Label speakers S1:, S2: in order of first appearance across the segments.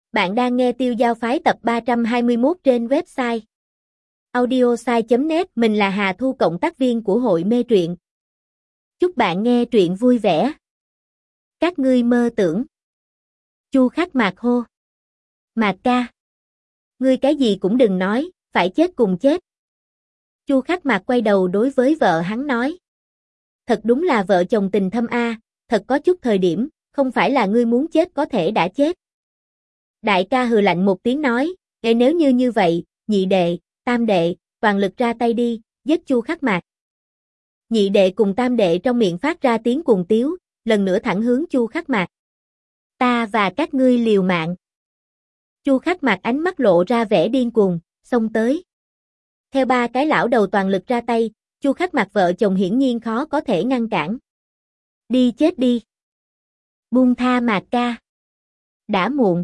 S1: Bạn đang nghe Tiêu Giao Phái tập 321 trên website audiosai.net. Mình là Hà Thu, cộng tác viên của hội mê truyện. Chúc bạn nghe truyện vui vẻ. Các ngươi mơ tưởng. Chu Khắc Mạc hô. Mạc ca. Ngươi cái gì cũng đừng nói, phải chết cùng chết. Chu Khắc Mạc quay đầu đối với vợ hắn nói. Thật đúng là vợ chồng tình thâm a, thật có chút thời điểm, không phải là ngươi muốn chết có thể đã chết. Đại ca hừ lạnh một tiếng nói, nếu như vậy, nhị đệ, tam đệ, toàn lực ra tay đi, giết Chu Khắc Mạc. Nhị đệ cùng tam đệ trong miệng phát ra tiếng cuồng tiếu, lần nữa thẳng hướng Chu Khắc Mạc. Ta và các ngươi liều mạng. Chu Khắc Mạc ánh mắt lộ ra vẻ điên cuồng, xông tới. Theo ba cái lão đầu toàn lực ra tay, Chu Khắc Mạc vợ chồng hiển nhiên khó có thể ngăn cản. Đi chết đi. Buông tha Mạc ca. Đã muộn.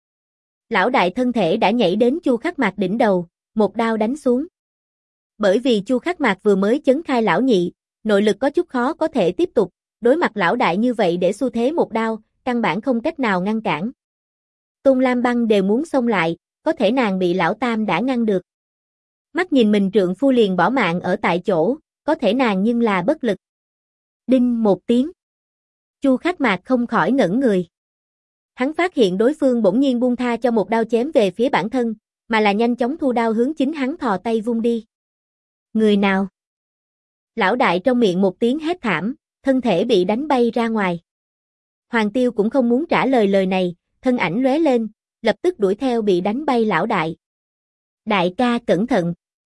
S1: Lão đại thân thể đã nhảy đến Chu Khắc Mạc đỉnh đầu, một đao đánh xuống. Bởi vì Chu Khắc Mạc vừa mới chấn khai lão nhị, nội lực có chút khó có thể tiếp tục, đối mặt lão đại như vậy để xu thế một đao, căn bản không cách nào ngăn cản. Tôn Lam Băng đều muốn xông lại, có thể nàng bị lão tam đã ngăn được. Mắt nhìn mình trượng phu liền bỏ mạng ở tại chỗ, có thể nàng nhưng là bất lực. Đinh một tiếng. Chu Khắc Mạc không khỏi ngẩn người. Hắn phát hiện đối phương bỗng nhiên buông tha cho một đao chém về phía bản thân, mà là nhanh chóng thu đao hướng chính hắn thò tay vung đi. Người nào? Lão đại trong miệng một tiếng hét thảm, thân thể bị đánh bay ra ngoài. Hoàng Tiêu cũng không muốn trả lời lời này, thân ảnh lóe lên, lập tức đuổi theo bị đánh bay lão đại. Đại ca cẩn thận.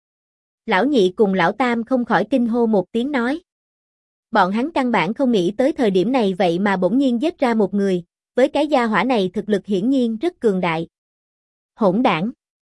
S1: Lão nhị cùng lão tam không khỏi kinh hô một tiếng nói. Bọn hắn căn bản không nghĩ tới thời điểm này vậy mà bỗng nhiên giết ra một người. Với cái gia hỏa này thực lực hiển nhiên rất cường đại. Hỗn đảng.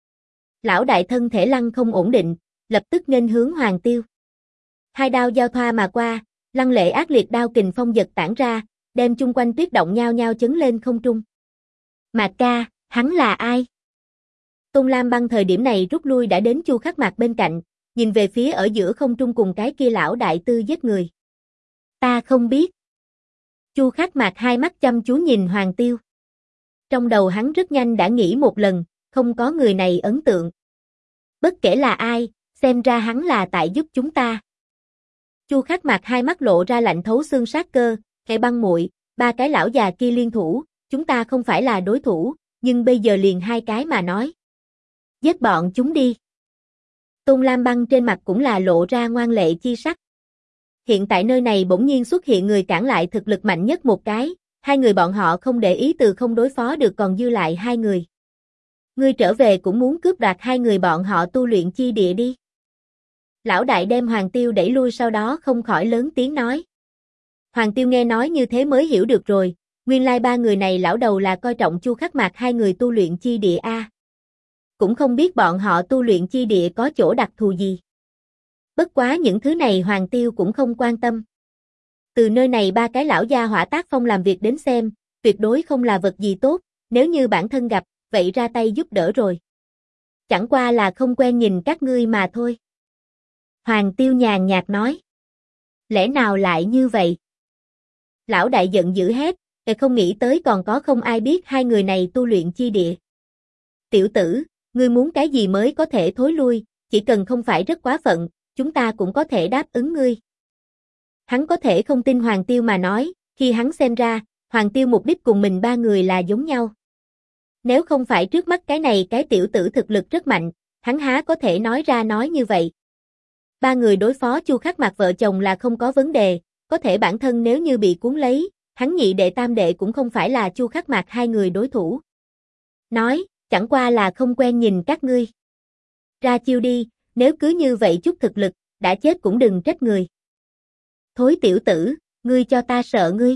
S1: Lão đại thân thể lăng không ổn định, lập tức nghênh hướng Hoàng Tiêu. Hai đao giao thoa mà qua, lăng lệ ác liệt đao kình phong giật tản ra, đem chung quanh tuyết động nhao nhao chấn lên không trung. Mạc ca, hắn là ai? Tôn Lam Băng thời điểm này rút lui đã đến Chu Khắc Mạc bên cạnh, nhìn về phía ở giữa không trung cùng cái kia lão đại tư giết người. Ta không biết. Chu Khắc Mạc hai mắt chăm chú nhìn Hoàng Tiêu. Trong đầu hắn rất nhanh đã nghĩ một lần, không có người này ấn tượng. Bất kể là ai, xem ra hắn là tại giúp chúng ta. Chu Khắc Mạc hai mắt lộ ra lạnh thấu xương sát cơ, Hệ Băng muội, ba cái lão già kia liên thủ, chúng ta không phải là đối thủ, nhưng bây giờ liền hai cái mà nói. Giết bọn chúng đi. Tôn Lam Băng trên mặt cũng là lộ ra ngoan lệ chi sắc. Hiện tại nơi này bỗng nhiên xuất hiện người cản lại thực lực mạnh nhất một cái, hai người bọn họ không để ý từ không đối phó được còn dư lại hai người. Ngươi trở về cũng muốn cướp đoạt hai người bọn họ tu luyện chi địa đi. Lão đại đem Hoàng Tiêu đẩy lui sau đó không khỏi lớn tiếng nói. Hoàng Tiêu nghe nói như thế mới hiểu được rồi, nguyên lai ba người này lão đầu là coi trọng Chu Khắc Mạc hai người tu luyện chi địa a. Cũng không biết bọn họ tu luyện chi địa có chỗ đặc thù gì. Bất quá những thứ này Hoàng Tiêu cũng không quan tâm. Từ nơi này ba cái lão gia hỏa tác phong làm việc đến xem, tuyệt đối không là vật gì tốt, nếu như bản thân gặp, vậy ra tay giúp đỡ rồi. Chẳng qua là không quen nhìn các ngươi mà thôi. Hoàng Tiêu nhàn nhạt nói. Lẽ nào lại như vậy? Lão đại giận dữ hét, không nghĩ tới còn có không ai biết hai người này tu luyện chi địa. Tiểu tử, ngươi muốn cái gì mới có thể thối lui, chỉ cần không phải rất quá phận, chúng ta cũng có thể đáp ứng ngươi. Hắn có thể không tin Hoàng Tiêu mà nói, khi hắn xem ra, Hoàng Tiêu mục đích cùng mình ba người là giống nhau. Nếu không phải trước mắt cái này cái tiểu tử thực lực rất mạnh, hắn há có thể nói ra nói như vậy. Ba người đối phó Chu Khắc Mạc vợ chồng là không có vấn đề, có thể bản thân nếu như bị cuốn lấy, hắn nhị đệ tam đệ cũng không phải là Chu Khắc Mạc hai người đối thủ. Nói, chẳng qua là không quen nhìn các ngươi. Ra chiêu đi, nếu cứ như vậy chút thực lực, đã chết cũng đừng trách người. Thối tiểu tử, ngươi cho ta sợ ngươi.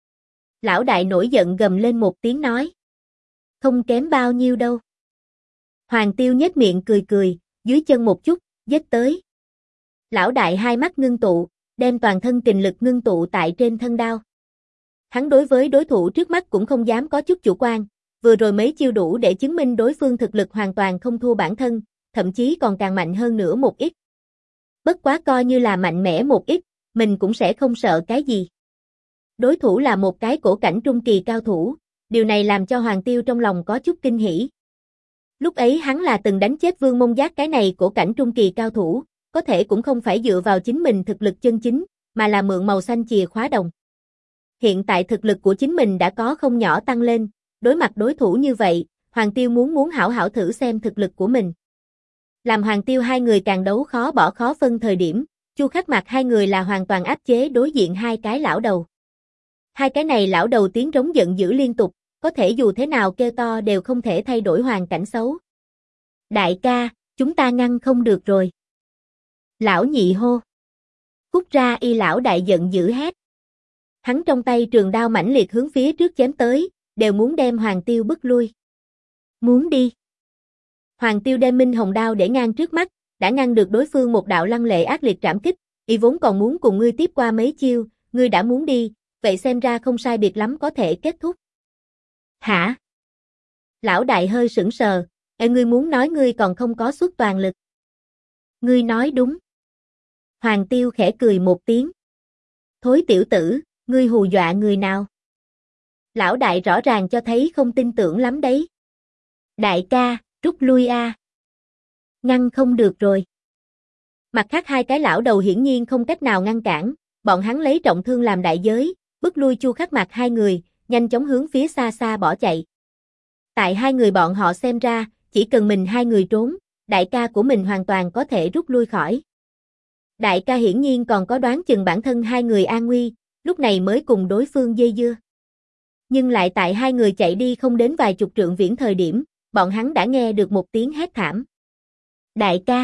S1: Lão đại nổi giận gầm lên một tiếng nói. Không kém bao nhiêu đâu. Hoàng Tiêu nhếch miệng cười cười, dưới chân một chút, giết tới. Lão đại hai mắt ngưng tụ, đem toàn thân kình lực ngưng tụ tại trên thân đao. Hắn đối với đối thủ trước mắt cũng không dám có chút chủ quan, vừa rồi mấy chiêu đủ để chứng minh đối phương thực lực hoàn toàn không thua bản thân, thậm chí còn càng mạnh hơn nữa một ít. Bất quá coi như là mạnh mẽ một ít, mình cũng sẽ không sợ cái gì. Đối thủ là một cái cổ cảnh trung kỳ cao thủ, Điều này làm cho Hoàng Tiêu trong lòng có chút kinh hỉ. Lúc ấy hắn là từng đánh chết Vương Mông Giác cái này của cảnh trung kỳ cao thủ, có thể cũng không phải dựa vào chính mình thực lực chân chính, mà là mượn màu xanh chìa khóa đồng. Hiện tại thực lực của chính mình đã có không nhỏ tăng lên, đối mặt đối thủ như vậy, Hoàng Tiêu muốn hảo hảo thử xem thực lực của mình. Làm Hoàng Tiêu hai người càng đấu khó bỏ khó phân thời điểm, Chu Khắc Mặc hai người là hoàn toàn áp chế đối diện hai cái lão đầu. Hai cái này lão đầu tiếng trống giận dữ liên tục, có thể dù thế nào kêu to đều không thể thay đổi hoàn cảnh xấu. Đại ca, chúng ta ngăn không được rồi. Lão nhị hô. Cút ra, y lão đại giận dữ hét. Hắn trong tay trường đao mãnh liệt hướng phía trước chém tới, đều muốn đem Hoàng Tiêu bức lui. Muốn đi. Hoàng Tiêu đem Minh Hồng đao để ngang trước mắt, đã ngăn được đối phương một đạo lăng lệ ác liệt trảm kích, y vốn còn muốn cùng ngươi tiếp qua mấy chiêu, ngươi đã muốn đi, vậy xem ra không sai biệt lắm có thể kết thúc. Hả? Lão đại hơi sững sờ, ngươi muốn nói ngươi còn không có xuất toàn lực. Ngươi nói đúng. Hoàng Tiêu khẽ cười một tiếng. Thối tiểu tử, ngươi hù dọa người nào? Lão đại rõ ràng cho thấy không tin tưởng lắm đấy. Đại ca, rút lui a. Ngăn không được rồi. Mặt khác hai cái lão đầu hiển nhiên không cách nào ngăn cản, bọn hắn lấy trọng thương làm đại giới, bức lui Chu Khắc Mặc hai người, nhanh chóng hướng phía xa xa bỏ chạy. Tại hai người bọn họ xem ra, chỉ cần mình hai người trốn, đại ca của mình hoàn toàn có thể rút lui khỏi. Đại ca hiển nhiên còn có đoán chừng bản thân hai người an nguy, lúc này mới cùng đối phương dây dưa. Nhưng lại tại hai người chạy đi không đến vài chục trượng viễn thời điểm, bọn hắn đã nghe được một tiếng hét thảm. Đại ca!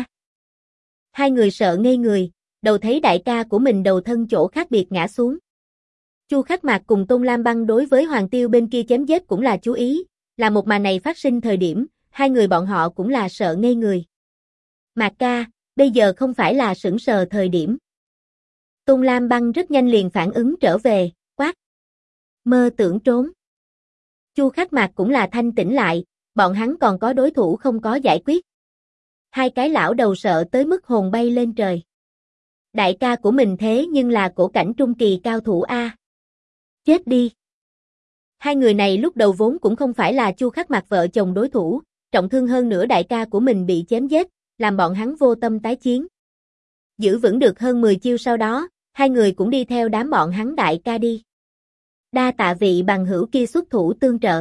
S1: Hai người sợ ngây người, đầu thấy đại ca của mình đầu thân chỗ khác biệt ngã xuống. Chu Khắc Mạc cùng Tôn Lam Băng đối với Hoàng Tiêu bên kia chém giết cũng là chú ý, là một màn này phát sinh thời điểm, hai người bọn họ cũng là sợ ngây người. Mạc ca, bây giờ không phải là sững sờ thời điểm. Tôn Lam Băng rất nhanh liền phản ứng trở về, quát. Mơ tưởng trốn. Chu Khắc Mạc cũng là thanh tỉnh lại, bọn hắn còn có đối thủ không có giải quyết. Hai cái lão đầu sợ tới mức hồn bay lên trời. Đại ca của mình thế nhưng là cổ cảnh trung kỳ cao thủ A. Chết đi. Hai người này lúc đầu vốn cũng không phải là Chu Khắc Mặc vợ chồng đối thủ, trọng thương hơn nữa đại ca của mình bị chém giết, làm bọn hắn vô tâm tái chiến. Giữ vững được hơn 10 chiêu sau đó, hai người cũng đi theo đám bọn hắn đại ca đi. Đa tạ vị bằng hữu kia xuất thủ tương trợ.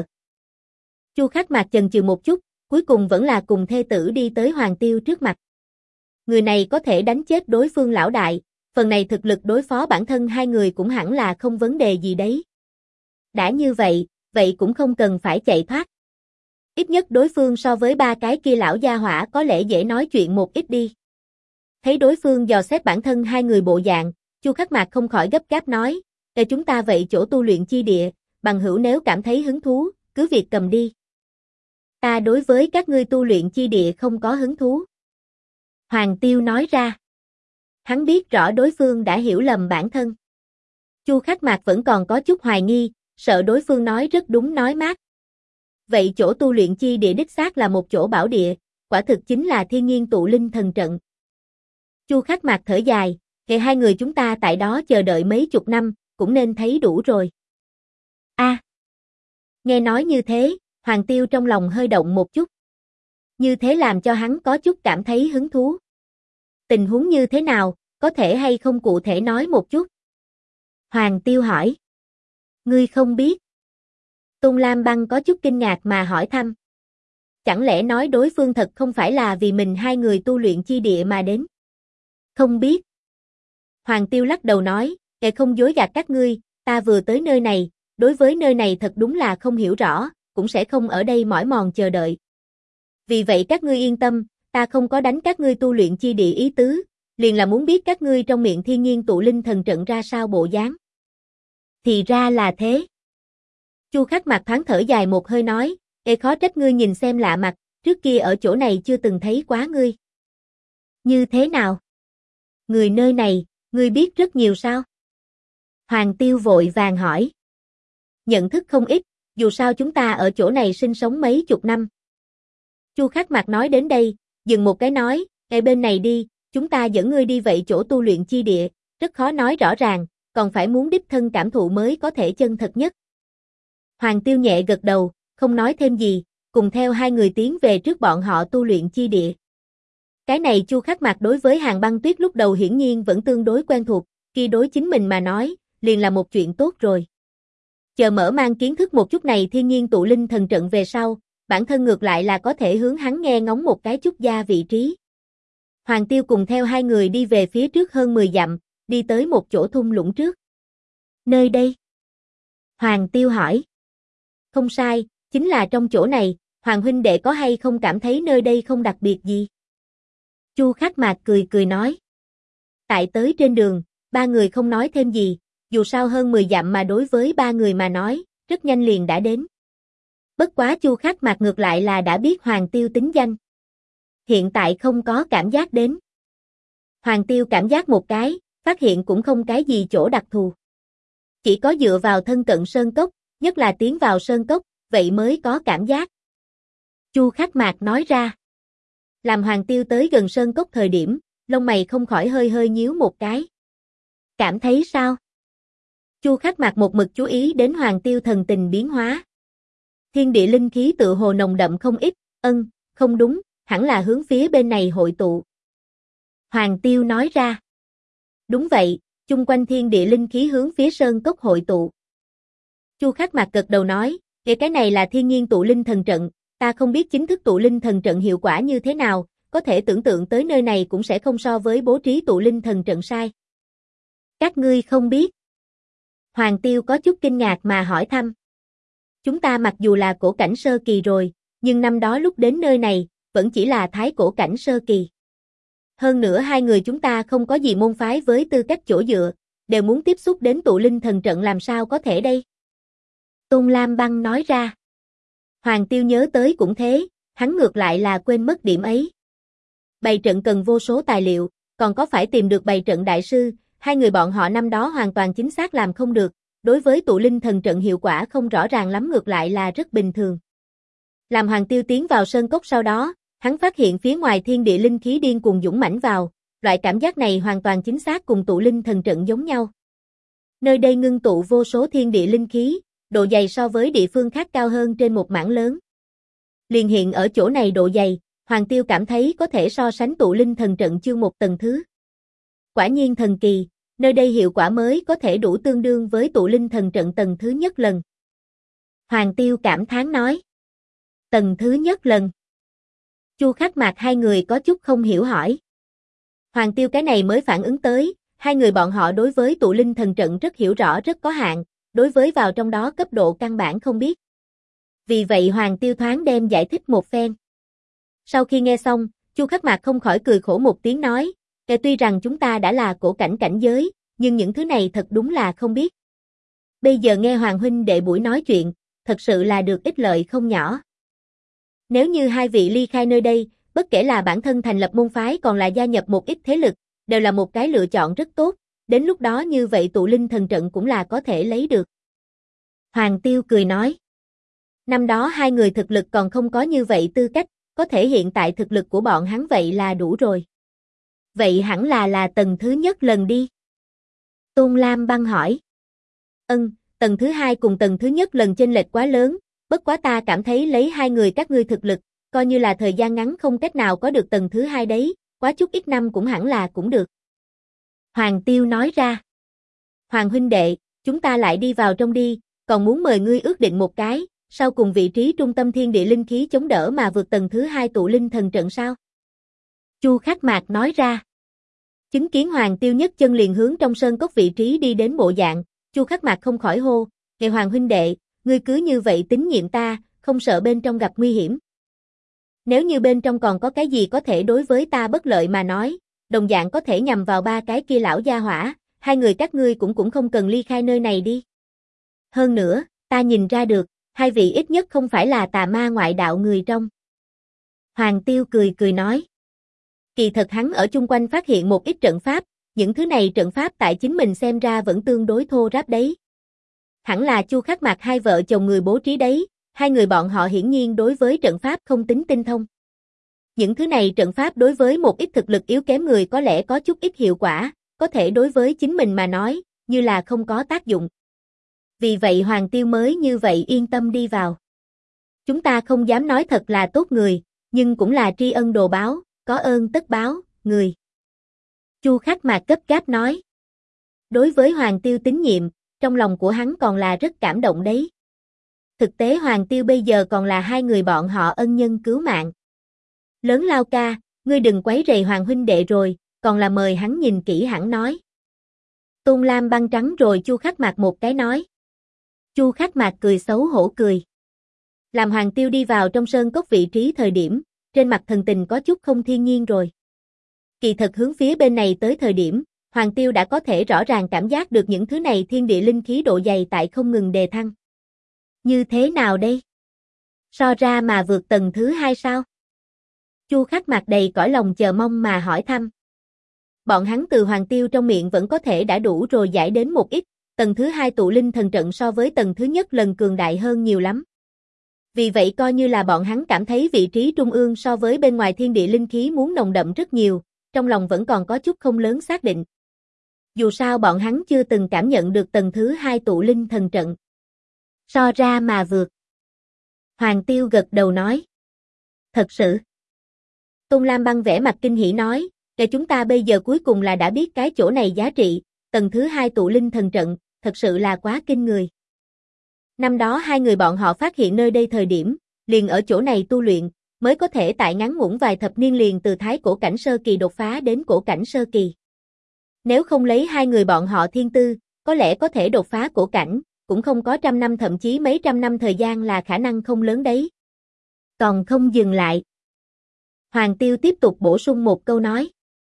S1: Chu Khắc Mặc chần chừ một chút, cuối cùng vẫn là cùng thê tử đi tới Hoàng Tiêu trước mặt. Người này có thể đánh chết đối phương lão đại, phần này thực lực đối phó bản thân hai người cũng hẳn là không vấn đề gì đấy. Đã như vậy, vậy cũng không cần phải chạy thoát. Ít nhất đối phương so với ba cái kia lão gia hỏa có lẽ dễ nói chuyện một ít đi. Thấy đối phương dò xét bản thân hai người bộ dạng, Chu Khắc Mạc không khỏi gấp gáp nói, để chúng ta vậy chỗ tu luyện chi địa, bằng hữu nếu cảm thấy hứng thú, cứ việc cầm đi. Ta đối với các ngươi tu luyện chi địa không có hứng thú. Hoàng Tiêu nói ra. Hắn biết rõ đối phương đã hiểu lầm bản thân. Chu Khắc Mạc vẫn còn có chút hoài nghi, sợ đối phương nói rất đúng nói mát. Vậy chỗ tu luyện chi địa đích xác là một chỗ bảo địa, quả thực chính là thiên nhiên tụ linh thần trận. Chu Khắc Mạc thở dài, kể hai người chúng ta tại đó chờ đợi mấy chục năm, cũng nên thấy đủ rồi. A. Nghe nói như thế, Hoàng Tiêu trong lòng hơi động một chút. Như thế làm cho hắn có chút cảm thấy hứng thú. Tình huống như thế nào, có thể hay không cụ thể nói một chút? Hoàng Tiêu hỏi. Ngươi không biết. Tôn Lam Băng có chút kinh ngạc mà hỏi thăm. Chẳng lẽ nói đối phương thật không phải là vì mình hai người tu luyện chi địa mà đến? Không biết. Hoàng Tiêu lắc đầu nói, để không dối gạt các ngươi, ta vừa tới nơi này, đối với nơi này thật đúng là không hiểu rõ, cũng sẽ không ở đây mỏi mòn chờ đợi. Vì vậy các ngươi yên tâm, ta không có đánh các ngươi tu luyện chi địa ý tứ, liền là muốn biết các ngươi trong miệng thiên nhiên tụ linh thần trận ra sao bộ dáng. Thì ra là thế. Chu Khắc Mặc thoáng thở dài một hơi nói, khó trách ngươi nhìn xem lạ mặt, trước kia ở chỗ này chưa từng thấy quá ngươi. Như thế nào? Người nơi này, ngươi biết rất nhiều sao? Hoàng Tiêu vội vàng hỏi. Nhận thức không ít, dù sao chúng ta ở chỗ này sinh sống mấy chục năm. Chu Khắc Mặc nói đến đây, dừng một cái nói, bên này đi, chúng ta dẫn ngươi đi vậy chỗ tu luyện chi địa, rất khó nói rõ ràng, còn phải muốn đích thân cảm thụ mới có thể chân thật nhất. Hoàng Tiêu nhẹ gật đầu, không nói thêm gì, cùng theo hai người tiến về trước bọn họ tu luyện chi địa. Cái này Chu Khắc Mặc đối với Hàn Băng Tuyết lúc đầu hiển nhiên vẫn tương đối quen thuộc, khi đối chính mình mà nói, liền là một chuyện tốt rồi. Chờ mở mang kiến thức một chút này thiên nhiên tụ linh thần trận về sau, bản thân ngược lại là có thể hướng hắn nghe ngóng một cái chút gia vị trí. Hoàng Tiêu cùng theo hai người đi về phía trước hơn 10 dặm, đi tới một chỗ thung lũng trước. Nơi đây? Hoàng Tiêu hỏi. Không sai, chính là trong chỗ này, Hoàng huynh đệ có hay không cảm thấy nơi đây không đặc biệt gì? Chu Khắc Mạc cười cười nói. Tại tới trên đường, ba người không nói thêm gì, dù sao hơn 10 dặm mà đối với ba người mà nói, rất nhanh liền đã đến. Bất quá Chu Khắc Mạc ngược lại là đã biết Hoàng Tiêu tính danh. Hiện tại không có cảm giác đến. Hoàng Tiêu cảm giác một cái, phát hiện cũng không cái gì chỗ đặc thù. Chỉ có dựa vào thân cận sơn cốc, nhất là tiến vào sơn cốc, vậy mới có cảm giác. Chu Khắc Mạc nói ra. Làm Hoàng Tiêu tới gần sơn cốc thời điểm, lông mày không khỏi hơi hơi nhíu một cái. Cảm thấy sao? Chu Khắc Mạc một mực chú ý đến Hoàng Tiêu thần tình biến hóa. Thiên địa linh khí tự hồ nồng đậm không ít, không đúng, hẳn là hướng phía bên này hội tụ. Hoàng Tiêu nói ra. Đúng vậy, chung quanh thiên địa linh khí hướng phía sơn cốc hội tụ. Chu Khắc Mạc gật đầu nói, cái này là thiên nhiên tụ linh thần trận, ta không biết chính thức tụ linh thần trận hiệu quả như thế nào, có thể tưởng tượng tới nơi này cũng sẽ không so với bố trí tụ linh thần trận sai. Các ngươi không biết. Hoàng Tiêu có chút kinh ngạc mà hỏi thăm. Chúng ta mặc dù là cổ cảnh sơ kỳ rồi, nhưng năm đó lúc đến nơi này, vẫn chỉ là thái cổ cảnh sơ kỳ. Hơn nữa hai người chúng ta không có gì môn phái với tư cách chỗ dựa, đều muốn tiếp xúc đến tụ linh thần trận làm sao có thể đây? Tôn Lam Băng nói ra. Hoàng Tiêu nhớ tới cũng thế, hắn ngược lại là quên mất điểm ấy. Bày trận cần vô số tài liệu, còn có phải tìm được bày trận đại sư, hai người bọn họ năm đó hoàn toàn chính xác làm không được, đối với tụ linh thần trận hiệu quả không rõ ràng lắm ngược lại là rất bình thường. Làm Hoàng Tiêu tiến vào sơn cốc sau đó, hắn phát hiện phía ngoài thiên địa linh khí điên cuồng dũng mãnh vào, loại cảm giác này hoàn toàn chính xác cùng tụ linh thần trận giống nhau. Nơi đây ngưng tụ vô số thiên địa linh khí, độ dày so với địa phương khác cao hơn trên một mảng lớn. Liền hiện ở chỗ này độ dày, Hoàng Tiêu cảm thấy có thể so sánh tụ linh thần trận chương một tầng thứ. Quả nhiên thần kỳ, nơi đây hiệu quả mới có thể đủ tương đương với tụ linh thần trận tầng thứ nhất lần. Hoàng Tiêu cảm thán nói. Tầng thứ nhất lần. Chu Khắc Mạc hai người có chút không hiểu hỏi. Hoàng Tiêu cái này mới phản ứng tới, hai người bọn họ đối với tụ linh thần trận rất hiểu rõ rất có hạn, đối với vào trong đó cấp độ căn bản không biết. Vì vậy Hoàng Tiêu thoáng đem giải thích một phen. Sau khi nghe xong, Chu Khắc Mạc không khỏi cười khổ một tiếng nói, tuy rằng chúng ta đã là cổ cảnh cảnh giới, nhưng những thứ này thật đúng là không biết. Bây giờ nghe Hoàng huynh đệ buổi nói chuyện, thật sự là được ích lợi không nhỏ. Nếu như hai vị ly khai nơi đây, bất kể là bản thân thành lập môn phái còn là gia nhập một ít thế lực, đều là một cái lựa chọn rất tốt, đến lúc đó như vậy tụ linh thần trận cũng là có thể lấy được. Hoàng Tiêu cười nói. Năm đó hai người thực lực còn không có như vậy tư cách, có thể hiện tại thực lực của bọn hắn vậy là đủ rồi. Vậy hẳn là tầng thứ nhất lần đi. Tôn Lam Băng hỏi. Tầng thứ hai cùng tầng thứ nhất lần chênh lệch quá lớn, bất quá ta cảm thấy lấy hai người các ngươi thực lực, coi như là thời gian ngắn không cách nào có được tầng thứ hai đấy, quá chút ít năm cũng hẳn là cũng được. Hoàng Tiêu nói ra. Hoàng huynh đệ, chúng ta lại đi vào trong đi, còn muốn mời ngươi ước định một cái, sau cùng vị trí trung tâm thiên địa linh khí chống đỡ mà vượt tầng thứ hai tụ linh thần trận sao? Chu Khắc Mạc nói ra. Chứng kiến Hoàng Tiêu nhất chân liền hướng trong sơn cốc vị trí đi đến bộ dạng, Chu Khắc Mạc không khỏi hô, "Ngài Hoàng huynh đệ, ngươi cứ như vậy tín nhiệm ta, không sợ bên trong gặp nguy hiểm. Nếu như bên trong còn có cái gì có thể đối với ta bất lợi mà nói, đồng dạng có thể nhằm vào ba cái kia lão gia hỏa, hai người các ngươi cũng không cần ly khai nơi này đi. Hơn nữa, ta nhìn ra được, hai vị ít nhất không phải là tà ma ngoại đạo người trong." Hoàng Tiêu cười cười nói. Kỳ thật hắn ở chung quanh phát hiện một ít trận pháp, những thứ này trận pháp tại chính mình xem ra vẫn tương đối thô ráp đấy. Hẳn là Chu Khắc Mạc hai vợ chồng người bố trí đấy, hai người bọn họ hiển nhiên đối với trận pháp không tính tinh thông. Những thứ này trận pháp đối với một ít thực lực yếu kém người có lẽ có chút ít hiệu quả, có thể đối với chính mình mà nói, như là không có tác dụng. Vì vậy Hoàng Tiêu mới như vậy yên tâm đi vào. Chúng ta không dám nói thật là tốt người, nhưng cũng là tri ân đồ báo, có ơn tất báo, người. Chu Khắc Mạc gấp gáp nói. Đối với Hoàng Tiêu tín nhiệm, trong lòng của hắn còn là rất cảm động đấy. Thực tế Hoàng Tiêu bây giờ còn là hai người bọn họ ân nhân cứu mạng. Lớn Lao ca, ngươi đừng quấy rầy Hoàng huynh đệ rồi, còn là mời hắn nhìn kỹ hẳn nói. Tôn Lam băng trắng rồi Chu Khắc Mạc một cái nói. Chu Khắc Mạc cười xấu hổ cười. Làm Hoàng Tiêu đi vào trong sơn cốc vị trí thời điểm, trên mặt thần tình có chút không thiên nhiên rồi. Kỳ thật hướng phía bên này tới thời điểm, Hoàng Tiêu đã có thể rõ ràng cảm giác được những thứ này thiên địa linh khí độ dày tại không ngừng đề thăng. Như thế nào đây? So ra mà vượt tầng thứ 2 sao? Chu Khắc Mạc đầy cõi lòng chờ mong mà hỏi thăm. Bọn hắn từ Hoàng Tiêu trong miệng vẫn có thể đã đủ rồi giải đến một ít, tầng thứ 2 tụ linh thần trận so với tầng thứ nhất lần cường đại hơn nhiều lắm. Vì vậy coi như là bọn hắn cảm thấy vị trí trung ương so với bên ngoài thiên địa linh khí muốn nồng đậm rất nhiều, trong lòng vẫn còn có chút không lớn xác định. Dù sao bọn hắn chưa từng cảm nhận được tầng thứ 2 tụ linh thần trận. So ra mà vượt. Hoàng Tiêu gật đầu nói. Thật sự. Tôn Lam băng vẽ mặt kinh hỉ nói, kể chúng ta bây giờ cuối cùng là đã biết cái chỗ này giá trị, tầng thứ 2 tụ linh thần trận, thật sự là quá kinh người. Năm đó hai người bọn họ phát hiện nơi đây thời điểm, liền ở chỗ này tu luyện, mới có thể tại ngắn ngủn vài thập niên liền từ thái cổ cảnh sơ kỳ đột phá đến cổ cảnh sơ kỳ. Nếu không lấy hai người bọn họ thiên tư, có lẽ có thể đột phá cổ cảnh, cũng không có trăm năm thậm chí mấy trăm năm thời gian là khả năng không lớn đấy. Còn không dừng lại. Hoàng Tiêu tiếp tục bổ sung một câu nói.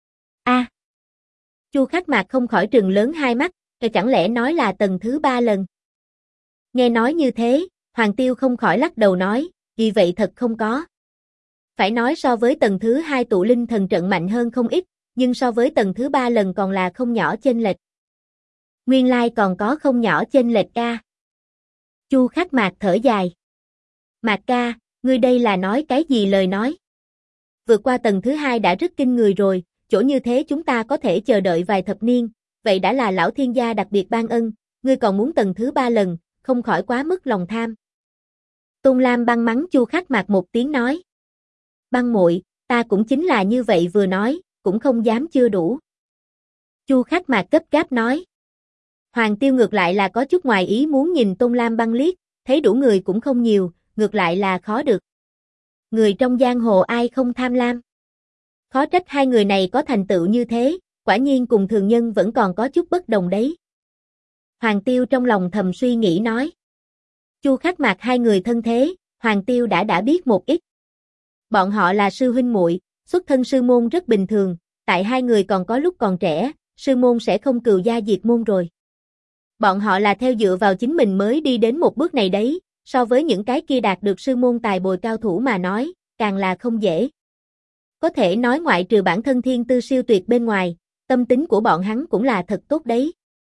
S1: Chu Khắc Mạc không khỏi trừng lớn hai mắt, chẳng lẽ nói là tầng thứ 3 lần. Nghe nói như thế, Hoàng Tiêu không khỏi lắc đầu nói, vì vậy thật không có. Phải nói so với tầng thứ 2 tụ linh thần trận mạnh hơn không ít, nhưng so với tầng thứ 3 lần còn là không nhỏ chênh lệch. Nguyên lai còn có không nhỏ chênh lệch ca. Chu Khắc Mạc thở dài. Mạc ca, ngươi đây là nói cái gì lời nói? Vượt qua tầng thứ 2 đã rất kinh người rồi, chỗ như thế chúng ta có thể chờ đợi vài thập niên, vậy đã là lão thiên gia đặc biệt ban ân, ngươi còn muốn tầng thứ 3 lần, không khỏi quá mức lòng tham. Tôn Lam băng mắng Chu Khắc Mạc một tiếng nói. Băng muội, ta cũng chính là như vậy vừa nói, cũng không dám chưa đủ. Chu Khắc Mạc gấp gáp nói. Hoàng Tiêu ngược lại là có chút ngoài ý muốn nhìn Tôn Lam băng liếc, thấy đủ người cũng không nhiều, ngược lại là khó được. Người trong giang hồ ai không tham lam. Khó trách hai người này có thành tựu như thế, quả nhiên cùng thường nhân vẫn còn có chút bất đồng đấy. Hoàng Tiêu trong lòng thầm suy nghĩ nói. Chu Khắc Mạc hai người thân thế, Hoàng Tiêu đã biết một ít. Bọn họ là sư huynh muội, xuất thân sư môn rất bình thường, tại hai người còn có lúc còn trẻ, sư môn sẽ không cừu gia diệt môn rồi. Bọn họ là theo dựa vào chính mình mới đi đến một bước này đấy, so với những cái kia đạt được sư môn tài bồi cao thủ mà nói, càng là không dễ. Có thể nói ngoại trừ bản thân thiên tư siêu tuyệt bên ngoài, tâm tính của bọn hắn cũng là thật tốt đấy.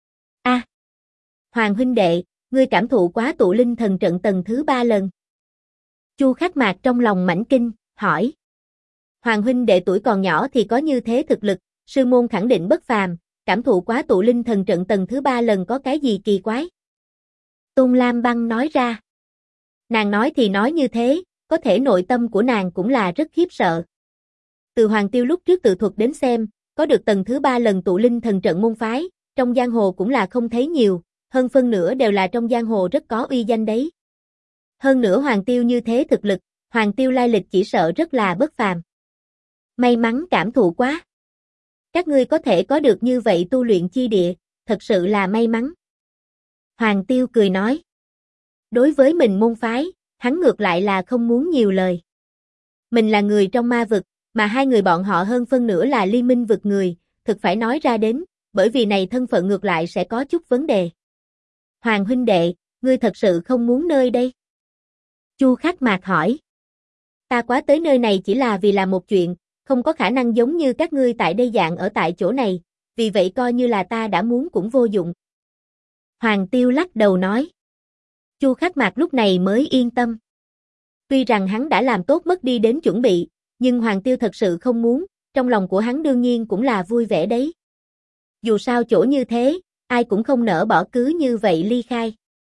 S1: Hoàng huynh đệ, ngươi cảm thụ quá tụ linh thần trận tầng thứ 3 lần. Chu Khắc Mạc trong lòng mãnh kinh, hỏi. Hoàng huynh đệ tuổi còn nhỏ thì có như thế thực lực, sư môn khẳng định bất phàm, cảm thụ quá tụ linh thần trận tầng thứ 3 lần có cái gì kỳ quái? Tôn Lam băng nói ra. Nàng nói thì nói như thế, có thể nội tâm của nàng cũng là rất khiếp sợ. Từ Hoàng Tiêu lúc trước tự thuật đến xem, có được tầng thứ 3 lần tụ linh thần trận môn phái, trong giang hồ cũng là không thấy nhiều, hơn phân nửa đều là trong giang hồ rất có uy danh đấy. Hơn nữa Hoàng Tiêu như thế thực lực, Hoàng Tiêu lai lịch chỉ sợ rất là bất phàm. May mắn cảm thụ quá. Các ngươi có thể có được như vậy tu luyện chi địa, thật sự là may mắn. Hoàng Tiêu cười nói. Đối với mình môn phái, hắn ngược lại là không muốn nhiều lời. Mình là người trong ma vực, mà hai người bọn họ hơn phân nửa là liên minh vực người, thực phải nói ra đến, bởi vì này thân phận ngược lại sẽ có chút vấn đề. Hoàng huynh đệ, ngươi thật sự không muốn nơi đây? Chu Khắc Mạc hỏi. Ta quá tới nơi này chỉ là vì làm một chuyện, không có khả năng giống như các ngươi tại đây dạng ở tại chỗ này, vì vậy coi như là ta đã muốn cũng vô dụng. Hoàng Tiêu lắc đầu nói. Chu Khắc Mạc lúc này mới yên tâm. Tuy rằng hắn đã làm tốt mất đi đến chuẩn bị, nhưng Hoàng Tiêu thật sự không muốn, trong lòng của hắn đương nhiên cũng là vui vẻ đấy. Dù sao chỗ như thế, ai cũng không nỡ bỏ cứ như vậy ly khai.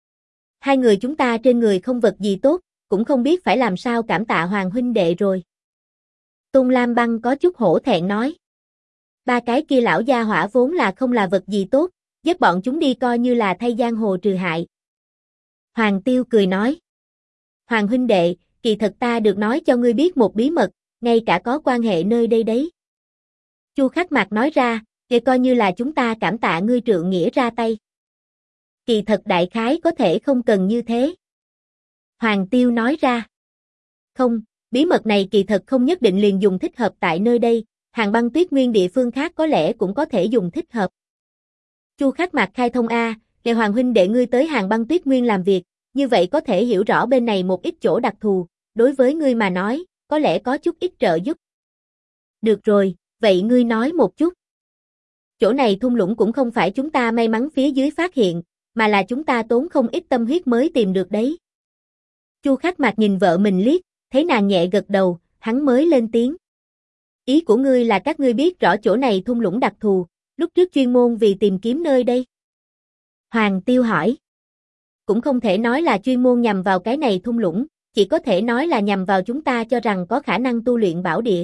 S1: Hai người chúng ta trên người không vật gì tốt, cũng không biết phải làm sao cảm tạ Hoàng huynh đệ rồi. Tôn Lam Băng có chút hổ thẹn nói. Ba cái kia lão gia hỏa vốn là không là vật gì tốt, giết bọn chúng đi coi như là thay giang hồ trừ hại. Hoàng Tiêu cười nói. Hoàng huynh đệ, kỳ thật ta được nói cho ngươi biết một bí mật, ngay cả có quan hệ nơi đây đấy. Chu Khắc Mạc nói ra, để coi như là chúng ta cảm tạ ngươi trượng nghĩa ra tay. Kỳ thật đại khái có thể không cần như thế. Hoàng Tiêu nói ra. Không, bí mật này kỳ thật không nhất định liền dùng thích hợp tại nơi đây, Hàng Băng Tuyết Nguyên địa phương khác có lẽ cũng có thể dùng thích hợp. Chu Khắc Mạc khai thông A, để Hoàng huynh đệ ngươi tới Hàng Băng Tuyết Nguyên làm việc, như vậy có thể hiểu rõ bên này một ít chỗ đặc thù, đối với ngươi mà nói, có lẽ có chút ít trợ giúp. Được rồi, vậy ngươi nói một chút. Chỗ này thung lũng cũng không phải chúng ta may mắn phía dưới phát hiện, mà là chúng ta tốn không ít tâm huyết mới tìm được đấy. Chu Khắc Mạc nhìn vợ mình liếc, thấy nàng nhẹ gật đầu, hắn mới lên tiếng. Ý của ngươi là các ngươi biết rõ chỗ này thung lũng đặc thù, lúc trước chuyên môn vì tìm kiếm nơi đây. Hoàng Tiêu hỏi. Cũng không thể nói là chuyên môn nhằm vào cái này thung lũng, chỉ có thể nói là nhằm vào chúng ta cho rằng có khả năng tu luyện bảo địa.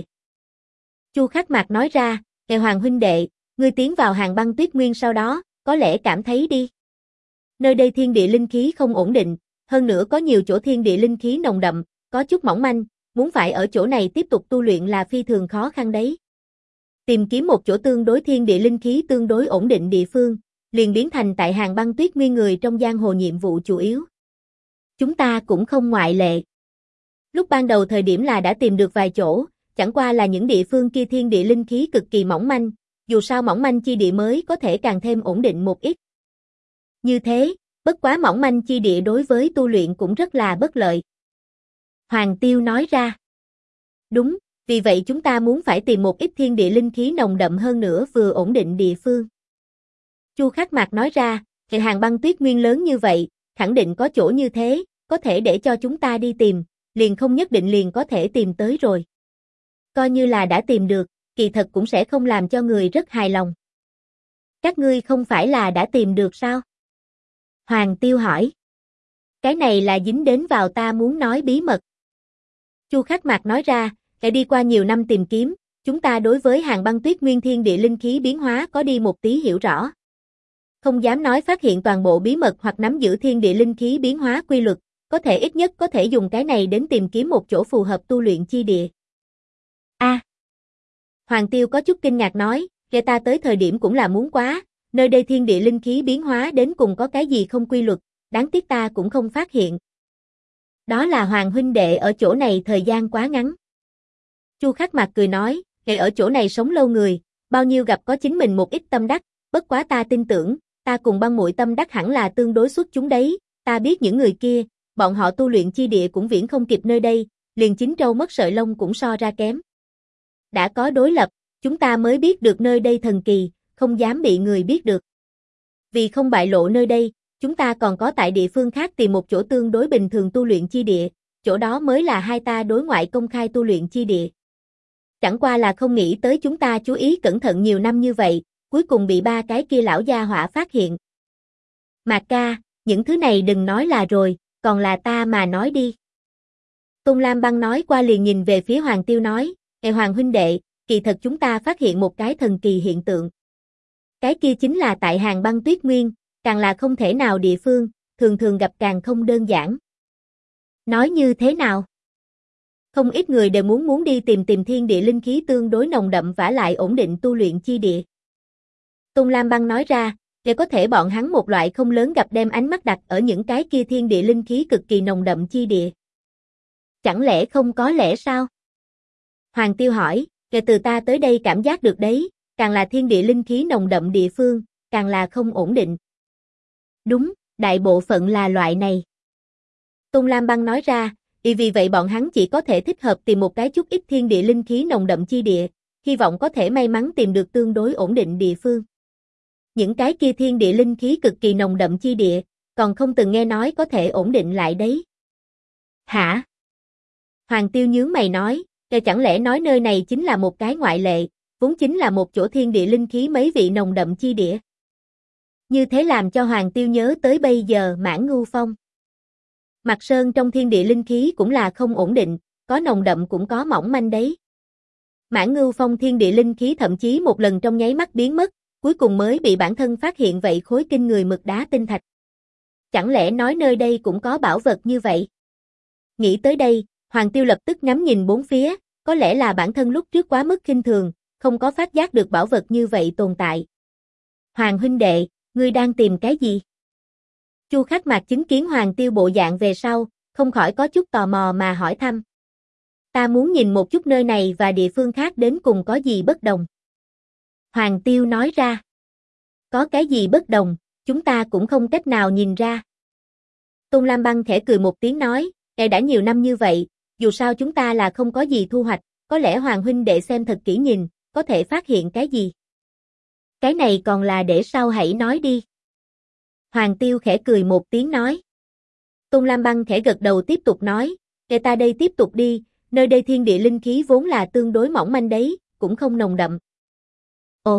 S1: Chu Khắc Mạc nói ra, Hoàng huynh đệ, ngươi tiến vào Hàng Băng Tuyết Nguyên sau đó, có lẽ cảm thấy đi. Nơi đây thiên địa linh khí không ổn định, hơn nữa có nhiều chỗ thiên địa linh khí nồng đậm, có chút mỏng manh, muốn phải ở chỗ này tiếp tục tu luyện là phi thường khó khăn đấy. Tìm kiếm một chỗ tương đối thiên địa linh khí tương đối ổn định địa phương, liền biến thành tại Hàng Băng Tuyết Nguyên người trong giang hồ nhiệm vụ chủ yếu. Chúng ta cũng không ngoại lệ. Lúc ban đầu thời điểm là đã tìm được vài chỗ, chẳng qua là những địa phương kia thiên địa linh khí cực kỳ mỏng manh, dù sao mỏng manh chi địa mới có thể càng thêm ổn định một ít. Như thế, bất quá mỏng manh chi địa đối với tu luyện cũng rất là bất lợi. Hoàng Tiêu nói ra. Đúng, vì vậy chúng ta muốn phải tìm một ít thiên địa linh khí nồng đậm hơn nữa vừa ổn định địa phương. Chu Khắc Mạc nói ra, thì Hàng Băng Tuyết Nguyên lớn như vậy, khẳng định có chỗ như thế, có thể để cho chúng ta đi tìm, liền không nhất định liền có thể tìm tới rồi. Coi như là đã tìm được, kỳ thật cũng sẽ không làm cho người rất hài lòng. Các ngươi không phải là đã tìm được sao? Hoàng Tiêu hỏi. Cái này là dính đến vào ta muốn nói bí mật. Chu Khắc Mạc nói ra, để đi qua nhiều năm tìm kiếm, chúng ta đối với Hàng Băng Tuyết Nguyên thiên địa linh khí biến hóa có đi một tí hiểu rõ. Không dám nói phát hiện toàn bộ bí mật hoặc nắm giữ thiên địa linh khí biến hóa quy luật, có thể ít nhất có thể dùng cái này đến tìm kiếm một chỗ phù hợp tu luyện chi địa. Hoàng Tiêu có chút kinh ngạc nói, kể ta tới thời điểm cũng là muốn quá, nơi đây thiên địa linh khí biến hóa đến cùng có cái gì không quy luật, đáng tiếc ta cũng không phát hiện. Đó là Hoàng huynh đệ ở chỗ này thời gian quá ngắn. Chu Khắc Mạc cười nói, kể ở chỗ này sống lâu người, bao nhiêu gặp có chính mình một ít tâm đắc, bất quá ta tin tưởng, ta cùng Băng muội tâm đắc hẳn là tương đối xuất chúng đấy, ta biết những người kia, bọn họ tu luyện chi địa cũng viễn không kịp nơi đây, liền chính trâu mất sợi lông cũng so ra kém. Đã có đối lập, chúng ta mới biết được nơi đây thần kỳ, không dám bị người biết được. Vì không bại lộ nơi đây, chúng ta còn có tại địa phương khác tìm một chỗ tương đối bình thường tu luyện chi địa, chỗ đó mới là hai ta đối ngoại công khai tu luyện chi địa. Chẳng qua là không nghĩ tới chúng ta chú ý cẩn thận nhiều năm như vậy, cuối cùng bị ba cái kia lão gia hỏa phát hiện. Mạc ca, những thứ này đừng nói là rồi, còn là ta mà nói đi. Tôn Lam Băng nói qua liền nhìn về phía Hoàng Tiêu nói, Hoàng huynh đệ, kỳ thật chúng ta phát hiện một cái thần kỳ hiện tượng. Cái kia chính là tại Hàng Băng Tuyết Nguyên, càng là không thể nào địa phương, thường thường gặp càng không đơn giản. Nói như thế nào? Không ít người đều muốn đi tìm thiên địa linh khí tương đối nồng đậm vả lại ổn định tu luyện chi địa. Tôn Lam Băng nói ra, để có thể bọn hắn một loại không lớn gặp đem ánh mắt đặt ở những cái kia thiên địa linh khí cực kỳ nồng đậm chi địa. Chẳng lẽ không có lẽ sao? Hoàng Tiêu hỏi, kể từ ta tới đây cảm giác được đấy, càng là thiên địa linh khí nồng đậm địa phương, càng là không ổn định. Đúng, đại bộ phận là loại này. Tôn Lam Băng nói ra, vì vậy bọn hắn chỉ có thể thích hợp tìm một cái chút ít thiên địa linh khí nồng đậm chi địa, hy vọng có thể may mắn tìm được tương đối ổn định địa phương. Những cái kia thiên địa linh khí cực kỳ nồng đậm chi địa, còn không từng nghe nói có thể ổn định lại đấy. Hả? Hoàng Tiêu nhướng mày nói, chẳng lẽ nói nơi này chính là một cái ngoại lệ, vốn chính là một chỗ thiên địa linh khí mấy vị nồng đậm chi địa. Như thế làm cho Hoàng Tiêu nhớ tới bây giờ Mãn Ngưu Phong. Mặt sơn trong thiên địa linh khí cũng là không ổn định, có nồng đậm cũng có mỏng manh đấy. Mãn Ngưu Phong thiên địa linh khí thậm chí một lần trong nháy mắt biến mất, cuối cùng mới bị bản thân phát hiện vậy khối kinh người mực đá tinh thạch. Chẳng lẽ nói nơi đây cũng có bảo vật như vậy? Nghĩ tới đây, Hoàng Tiêu lập tức ngắm nhìn bốn phía, có lẽ là bản thân lúc trước quá mức khinh thường, không có phát giác được bảo vật như vậy tồn tại. Hoàng huynh đệ, ngươi đang tìm cái gì? Chu Khắc Mạc chứng kiến Hoàng Tiêu bộ dạng về sau, không khỏi có chút tò mò mà hỏi thăm. Ta muốn nhìn một chút nơi này và địa phương khác đến cùng có gì bất đồng. Hoàng Tiêu nói ra. Có cái gì bất đồng, chúng ta cũng không cách nào nhìn ra. Tôn Lam Băng khẽ cười một tiếng nói, đã nhiều năm như vậy, dù sao chúng ta là không có gì thu hoạch, có lẽ Hoàng huynh đệ xem thật kỹ nhìn, có thể phát hiện cái gì. Cái này còn là để sau hãy nói đi. Hoàng Tiêu khẽ cười một tiếng nói. Tôn Lam Băng khẽ gật đầu tiếp tục nói, để ta đây tiếp tục đi, nơi đây thiên địa linh khí vốn là tương đối mỏng manh đấy, cũng không nồng đậm. Ồ!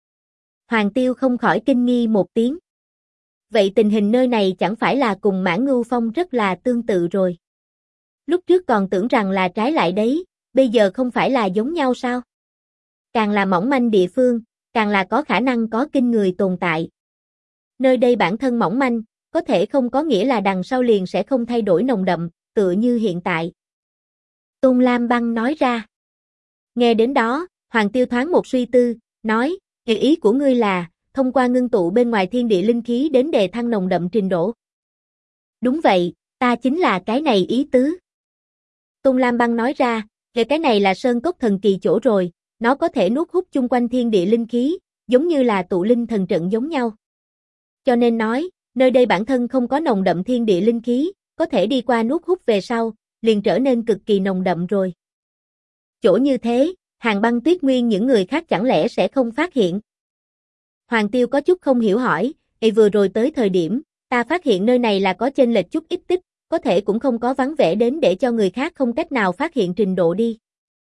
S1: Hoàng Tiêu không khỏi kinh nghi một tiếng. Vậy tình hình nơi này chẳng phải là cùng Mãn Ngưu Phong rất là tương tự rồi. Lúc trước còn tưởng rằng là trái lại đấy, bây giờ không phải là giống nhau sao? Càng là mỏng manh địa phương, càng là có khả năng có kinh người tồn tại. Nơi đây bản thân mỏng manh, có thể không có nghĩa là đằng sau liền sẽ không thay đổi nồng đậm, tựa như hiện tại. Tôn Lam Băng nói ra. Nghe đến đó, Hoàng Tiêu thoáng một suy tư, nói, ý của ngươi là, thông qua ngưng tụ bên ngoài thiên địa linh khí đến đề thăng nồng đậm trình độ. Đúng vậy, ta chính là cái này ý tứ. Tôn Lam Băng nói ra, cái này là sơn cốc thần kỳ chỗ rồi, nó có thể nuốt hút chung quanh thiên địa linh khí, giống như là tụ linh thần trận giống nhau. Cho nên nói, nơi đây bản thân không có nồng đậm thiên địa linh khí, có thể đi qua nuốt hút về sau, liền trở nên cực kỳ nồng đậm rồi. Chỗ như thế, Hàn Băng Tuyết Nguyên những người khác chẳng lẽ sẽ không phát hiện? Hoàng Tiêu có chút không hiểu hỏi, vừa rồi tới thời điểm, ta phát hiện nơi này là có chênh lệch chút ít tích, có thể cũng không có vắng vẻ đến để cho người khác không cách nào phát hiện trình độ đi.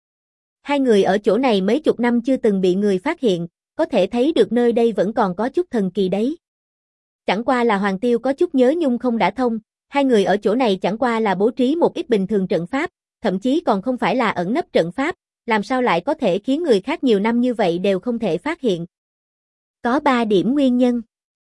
S1: Hai người ở chỗ này mấy chục năm chưa từng bị người phát hiện, có thể thấy được nơi đây vẫn còn có chút thần kỳ đấy. Chẳng qua là Hoàng Tiêu có chút nhớ nhung không đã thông, hai người ở chỗ này chẳng qua là bố trí một ít bình thường trận pháp, thậm chí còn không phải là ẩn nấp trận pháp, làm sao lại có thể khiến người khác nhiều năm như vậy đều không thể phát hiện. Có 3 điểm nguyên nhân.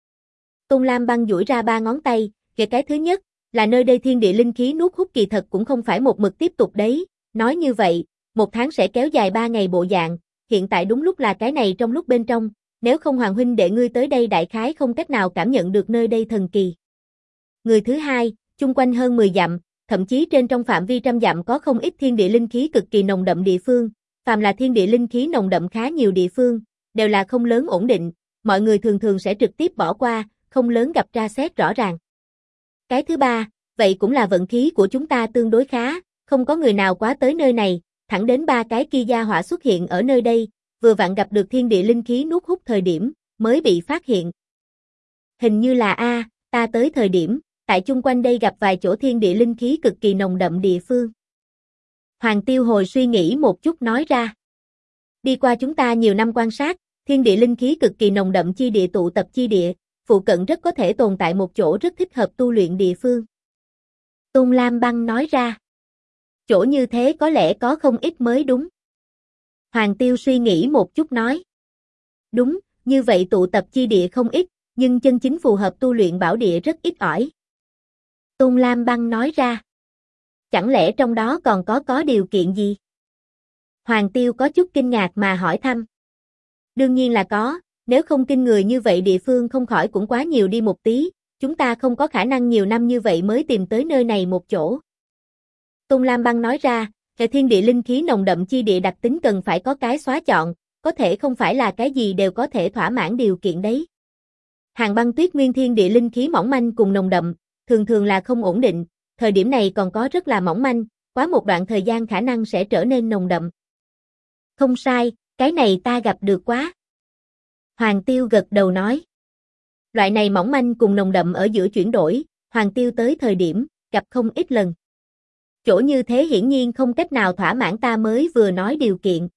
S1: Tôn Lam Băng duỗi ra 3 ngón tay, cái thứ nhất, là nơi đây thiên địa linh khí nuốt hút kỳ thật cũng không phải một mực tiếp tục đấy, nói như vậy, 1 tháng sẽ kéo dài 3 ngày bộ dạng, hiện tại đúng lúc là cái này trong lúc bên trong, nếu không Hoàng huynh đệ ngươi tới đây đại khái không cách nào cảm nhận được nơi đây thần kỳ. Người thứ hai, chung quanh hơn 10 dặm, thậm chí trên trong phạm vi trăm dặm có không ít thiên địa linh khí cực kỳ nồng đậm địa phương, phàm là thiên địa linh khí nồng đậm khá nhiều địa phương, đều là không lớn ổn định, mọi người thường thường sẽ trực tiếp bỏ qua, không lớn gặp tra xét rõ ràng. Cái thứ ba, vậy cũng là vận khí của chúng ta tương đối khá, không có người nào quá tới nơi này, thẳng đến 3 cái kia gia hỏa xuất hiện ở nơi đây, vừa vặn gặp được thiên địa linh khí nuốt hút thời điểm, mới bị phát hiện. Hình như là ta tới thời điểm, tại chung quanh đây gặp vài chỗ thiên địa linh khí cực kỳ nồng đậm địa phương. Hoàng Tiêu hồi suy nghĩ một chút nói ra. Đi qua chúng ta nhiều năm quan sát, thiên địa linh khí cực kỳ nồng đậm chi địa tụ tập chi địa, phụ cận rất có thể tồn tại một chỗ rất thích hợp tu luyện địa phương. Tôn Lam Băng nói ra. Chỗ như thế có lẽ có không ít mới đúng. Hoàng Tiêu suy nghĩ một chút nói. Đúng, như vậy tụ tập chi địa không ít, nhưng chân chính phù hợp tu luyện bảo địa rất ít ỏi. Tôn Lam Băng nói ra. Chẳng lẽ trong đó còn có điều kiện gì? Hoàng Tiêu có chút kinh ngạc mà hỏi thăm. Đương nhiên là có, nếu không kinh người như vậy địa phương không khỏi cũng quá nhiều đi một tí, chúng ta không có khả năng nhiều năm như vậy mới tìm tới nơi này một chỗ. Tôn Lam Băng nói ra, cái thiên địa linh khí nồng đậm chi địa đặc tính cần phải có cái xóa chọn, có thể không phải là cái gì đều có thể thỏa mãn điều kiện đấy. Hàn Băng Tuyết Nguyên thiên địa linh khí mỏng manh cùng nồng đậm, thường thường là không ổn định, thời điểm này còn có rất là mỏng manh, quá một đoạn thời gian khả năng sẽ trở nên nồng đậm. Không sai, cái này ta gặp được quá. Hoàng Tiêu gật đầu nói. Loại này mỏng manh cùng nồng đậm ở giữa chuyển đổi, Hoàng Tiêu tới thời điểm, gặp không ít lần. Chỗ như thế hiển nhiên không cách nào thỏa mãn ta mới vừa nói điều kiện.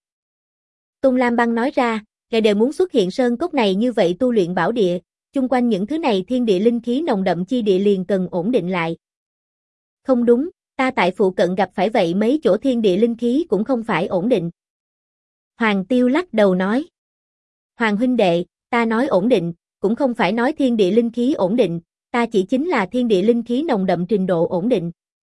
S1: Tôn Lam Băng nói ra, ngài đều muốn xuất hiện sơn cốc này như vậy tu luyện bảo địa, chung quanh những thứ này thiên địa linh khí nồng đậm chi địa liền cần ổn định lại. Không đúng, ta tại phụ cận gặp phải vậy mấy chỗ thiên địa linh khí cũng không phải ổn định. Hoàng Tiêu lắc đầu nói. Hoàng huynh đệ, ta nói ổn định, cũng không phải nói thiên địa linh khí ổn định, ta chỉ chính là thiên địa linh khí nồng đậm trình độ ổn định.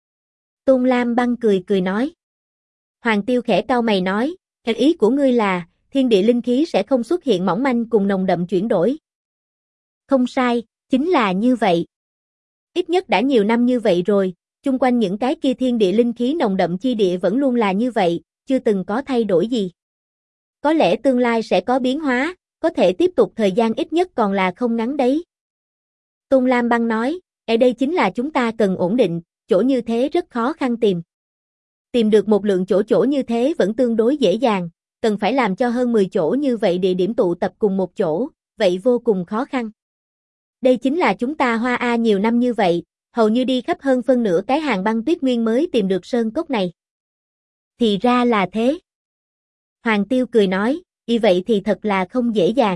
S1: Tôn Lam Băng cười cười nói. Hoàng Tiêu khẽ cau mày nói, ý của ngươi là, thiên địa linh khí sẽ không xuất hiện mỏng manh cùng nồng đậm chuyển đổi. Không sai, chính là như vậy. Ít nhất đã nhiều năm như vậy rồi, chung quanh những cái kia thiên địa linh khí nồng đậm chi địa vẫn luôn là như vậy, chưa từng có thay đổi gì. Có lẽ tương lai sẽ có biến hóa, có thể tiếp tục thời gian ít nhất còn là không ngắn đấy. Tôn Lam Băng nói, ở đây chính là chúng ta cần ổn định, chỗ như thế rất khó khăn tìm. Tìm được một lượng chỗ như thế vẫn tương đối dễ dàng, cần phải làm cho hơn 10 chỗ như vậy địa điểm tụ tập cùng một chỗ, vậy vô cùng khó khăn. Đây chính là chúng ta Hoa A nhiều năm như vậy, hầu như đi khắp hơn phân nửa cái hàng băng tuyết nguyên mới tìm được sơn cốc này. Thì ra là thế. Hoàng Tiêu cười nói, y vậy thì thật là không dễ dàng.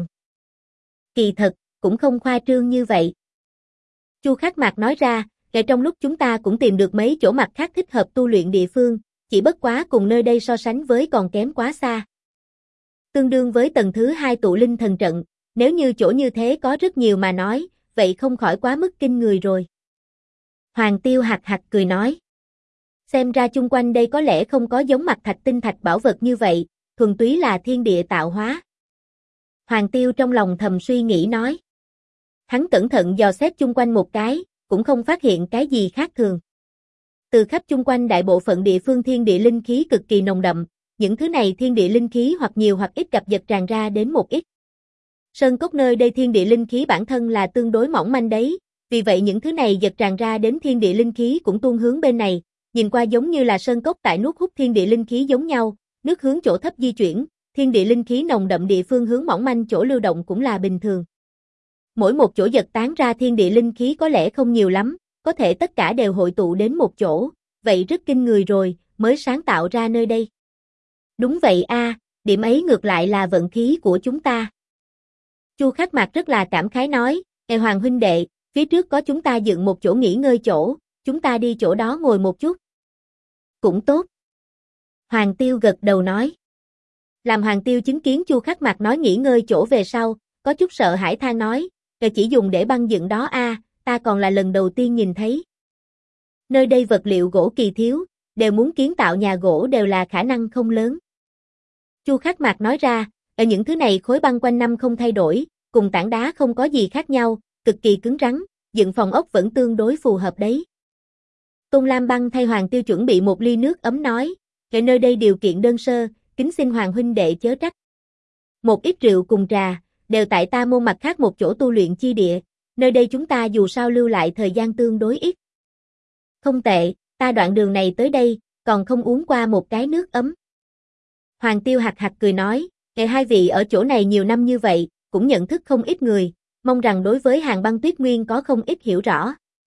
S1: Kỳ thật, cũng không khoa trương như vậy. Chu Khắc Mạc nói ra, ngay trong lúc chúng ta cũng tìm được mấy chỗ mặt khác thích hợp tu luyện địa phương, chỉ bất quá cùng nơi đây so sánh với còn kém quá xa. Tương đương với tầng thứ 2 tụ linh thần trận, nếu như chỗ như thế có rất nhiều mà nói, vậy không khỏi quá mức kinh người rồi. Hoàng Tiêu hạc hạc cười nói. Xem ra chung quanh đây có lẽ không có giống mặt thạch tinh thạch bảo vật như vậy, thuần túy là thiên địa tạo hóa. Hoàng Tiêu trong lòng thầm suy nghĩ nói. Hắn cẩn thận dò xét chung quanh một cái, cũng không phát hiện cái gì khác thường. Từ khắp chung quanh đại bộ phận địa phương thiên địa linh khí cực kỳ nồng đậm, những thứ này thiên địa linh khí hoặc nhiều hoặc ít gặp giật tràn ra đến một ít. Sơn cốc nơi đây thiên địa linh khí bản thân là tương đối mỏng manh đấy, vì vậy những thứ này giật tràn ra đến thiên địa linh khí cũng tuôn hướng bên này, nhìn qua giống như là sơn cốc tại nuốt hút thiên địa linh khí giống nhau, nước hướng chỗ thấp di chuyển, thiên địa linh khí nồng đậm địa phương hướng mỏng manh chỗ lưu động cũng là bình thường. Mỗi một chỗ giật tán ra thiên địa linh khí có lẽ không nhiều lắm, có thể tất cả đều hội tụ đến một chỗ, vậy rất kinh người rồi, mới sáng tạo ra nơi đây. Đúng vậy a, điểm ấy ngược lại là vận khí của chúng ta. Chu Khắc Mạc rất là cảm khái nói, Hoàng huynh đệ, phía trước có chúng ta dựng một chỗ nghỉ ngơi chỗ, chúng ta đi chỗ đó ngồi một chút. Cũng tốt. Hoàng Tiêu gật đầu nói. Làm Hoàng Tiêu chứng kiến Chu Khắc Mạc nói nghỉ ngơi chỗ về sau, có chút sợ hãi than nói, chỉ dùng để băng dựng đó a, ta còn là lần đầu tiên nhìn thấy. Nơi đây vật liệu gỗ kỳ thiếu, đều muốn kiến tạo nhà gỗ đều là khả năng không lớn. Chu Khắc Mạc nói ra, ở những thứ này khối băng quanh năm không thay đổi, cùng tảng đá không có gì khác nhau, cực kỳ cứng rắn, dựng phòng ốc vẫn tương đối phù hợp đấy. Tôn Lam Băng thay Hoàng Tiêu chuẩn bị một ly nước ấm nói, ở nơi đây điều kiện đơn sơ, kính xin Hoàng huynh đệ chớ trách. Một ít rượu cùng trà, đều tại ta môn mặt khác một chỗ tu luyện chi địa, nơi đây chúng ta dù sao lưu lại thời gian tương đối ít. Không tệ, ta đoạn đường này tới đây, còn không uống qua một cái nước ấm. Hoàng Tiêu hạc hạc cười nói, hai vị ở chỗ này nhiều năm như vậy, cũng nhận thức không ít người, mong rằng đối với hàng băng tuyết nguyên có không ít hiểu rõ.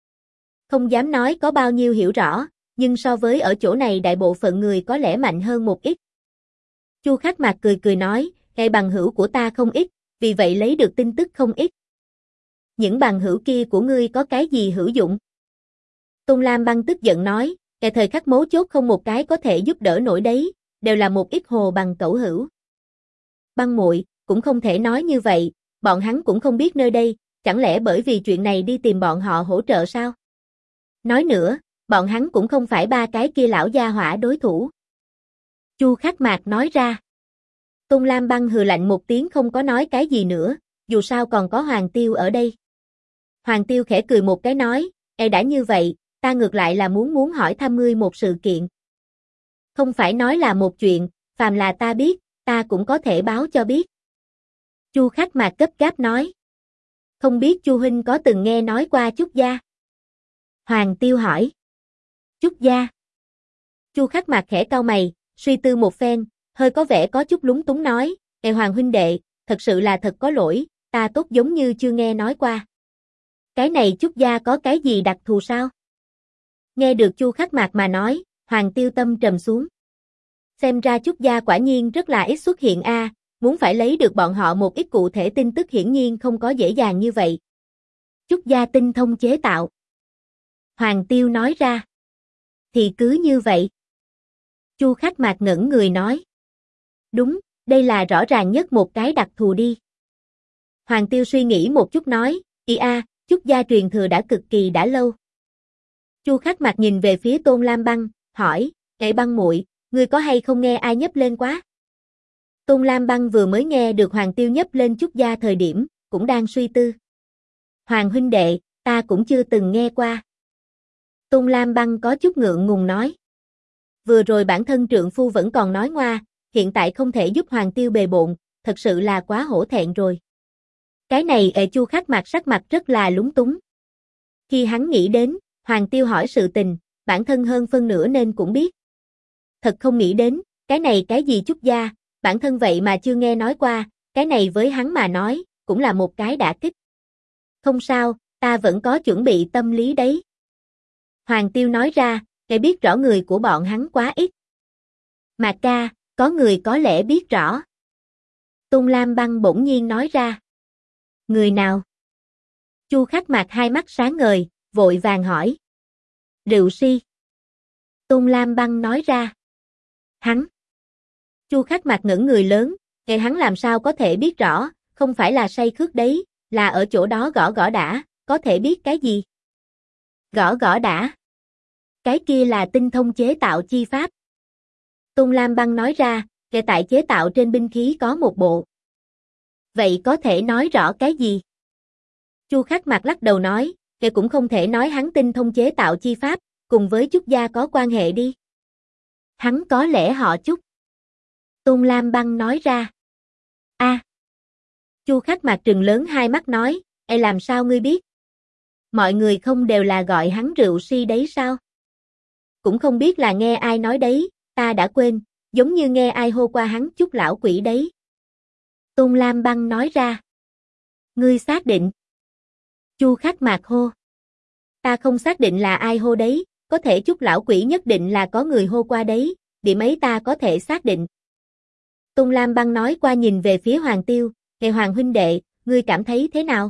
S1: Không dám nói có bao nhiêu hiểu rõ, nhưng so với ở chỗ này đại bộ phận người có lẽ mạnh hơn một ít. Chu Khắc Mạc cười cười nói, bằng hữu của ta không ít, vì vậy lấy được tin tức không ít. Những bằng hữu kia của ngươi có cái gì hữu dụng? Tôn Lam Băng tức giận nói, thời khắc mấu chốt không một cái có thể giúp đỡ nổi đấy, đều là một ít hồ bằng cẩu hữu. Băng muội, cũng không thể nói như vậy, bọn hắn cũng không biết nơi đây, chẳng lẽ bởi vì chuyện này đi tìm bọn họ hỗ trợ sao? Nói nữa, bọn hắn cũng không phải ba cái kia lão gia hỏa đối thủ. Chu Khắc Mạc nói ra. Tôn Lam Băng hừ lạnh một tiếng không có nói cái gì nữa, dù sao còn có Hoàng Tiêu ở đây. Hoàng Tiêu khẽ cười một cái nói, đã như vậy, ta ngược lại là muốn hỏi thăm ngươi một sự kiện. Không phải nói là một chuyện, phàm là ta biết, ta cũng có thể báo cho biết. Chu Khắc Mạc gấp gáp nói. Không biết Chu huynh có từng nghe nói qua Trúc Gia? Hoàng Tiêu hỏi. Trúc Gia. Chu Khắc Mạc khẽ cau mày, suy tư một phen, hơi có vẻ có chút lúng túng nói, Hoàng huynh đệ, thật sự là thật có lỗi, ta tốt giống như chưa nghe nói qua. Cái này Trúc Gia có cái gì đặc thù sao? Nghe được Chu Khắc Mạc mà nói, Hoàng Tiêu tâm trầm xuống. Xem ra Trúc Gia quả nhiên rất là ít xuất hiện a, muốn phải lấy được bọn họ một ít cụ thể tin tức hiển nhiên không có dễ dàng như vậy. Trúc Gia tinh thông chế tạo. Hoàng Tiêu nói ra. Thì cứ như vậy. Chu Khắc Mạc ngẩn người nói. Đúng, đây là rõ ràng nhất một cái đặc thù đi. Hoàng Tiêu suy nghĩ một chút nói, Chúc gia truyền thừa đã cực kỳ đã lâu. Chu Khắc Mạc nhìn về phía Tôn Lam Băng, hỏi, Băng muội, ngươi có hay không nghe ai nhấp lên quá? Tôn Lam Băng vừa mới nghe được Hoàng Tiêu nhấp lên Chúc gia thời điểm, cũng đang suy tư. Hoàng huynh đệ, ta cũng chưa từng nghe qua. Tôn Lam Băng có chút ngượng ngùng nói. Vừa rồi bản thân trượng phu vẫn còn nói ngoa, hiện tại không thể giúp Hoàng Tiêu bề bộn, thật sự là quá hổ thẹn rồi. Cái này Chu Khắc Mạc sắc mặt rất là lúng túng. Khi hắn nghĩ đến, Hoàng Tiêu hỏi sự tình, bản thân hơn phân nửa nên cũng biết. Thật không nghĩ đến, cái này cái gì Chúc gia, bản thân vậy mà chưa nghe nói qua, cái này với hắn mà nói, cũng là một cái đả kích. Không sao, ta vẫn có chuẩn bị tâm lý đấy. Hoàng Tiêu nói ra, cái biết rõ người của bọn hắn quá ít. Mạc ca, có người có lẽ biết rõ. Tôn Lam Băng bỗng nhiên nói ra. Người nào? Chu Khắc Mạc hai mắt sáng ngời, vội vàng hỏi. Rượu si. Tôn Lam Băng nói ra. Hắn. Chu Khắc Mạc ngẩn người lớn, hắn làm sao có thể biết rõ, không phải là say khước đấy, là ở chỗ đó gõ gõ đã, có thể biết cái gì? Gõ gõ đã. Cái kia là tinh thông chế tạo chi pháp. Tôn Lam Băng nói ra, tại chế tạo trên binh khí có một bộ. Vậy có thể nói rõ cái gì? Chu Khắc Mạc lắc đầu nói, cũng không thể nói hắn tinh thông chế tạo chi pháp, cùng với Chúc gia có quan hệ đi. Hắn có lẽ họ Chúc. Tôn Lam Băng nói ra. Chu Khắc Mạc trừng lớn hai mắt nói, làm sao ngươi biết? Mọi người không đều là gọi hắn rượu si đấy sao? Cũng không biết là nghe ai nói đấy, ta đã quên, giống như nghe ai hô qua hắn Chúc lão quỷ đấy. Tôn Lam Băng nói ra. Ngươi xác định? Chu Khắc Mạc hô. Ta không xác định là ai hô đấy, có thể Chúc lão quỷ nhất định là có người hô qua đấy, điểm ấy ta có thể xác định. Tôn Lam Băng nói qua nhìn về phía Hoàng Tiêu, Hoàng huynh đệ, ngươi cảm thấy thế nào?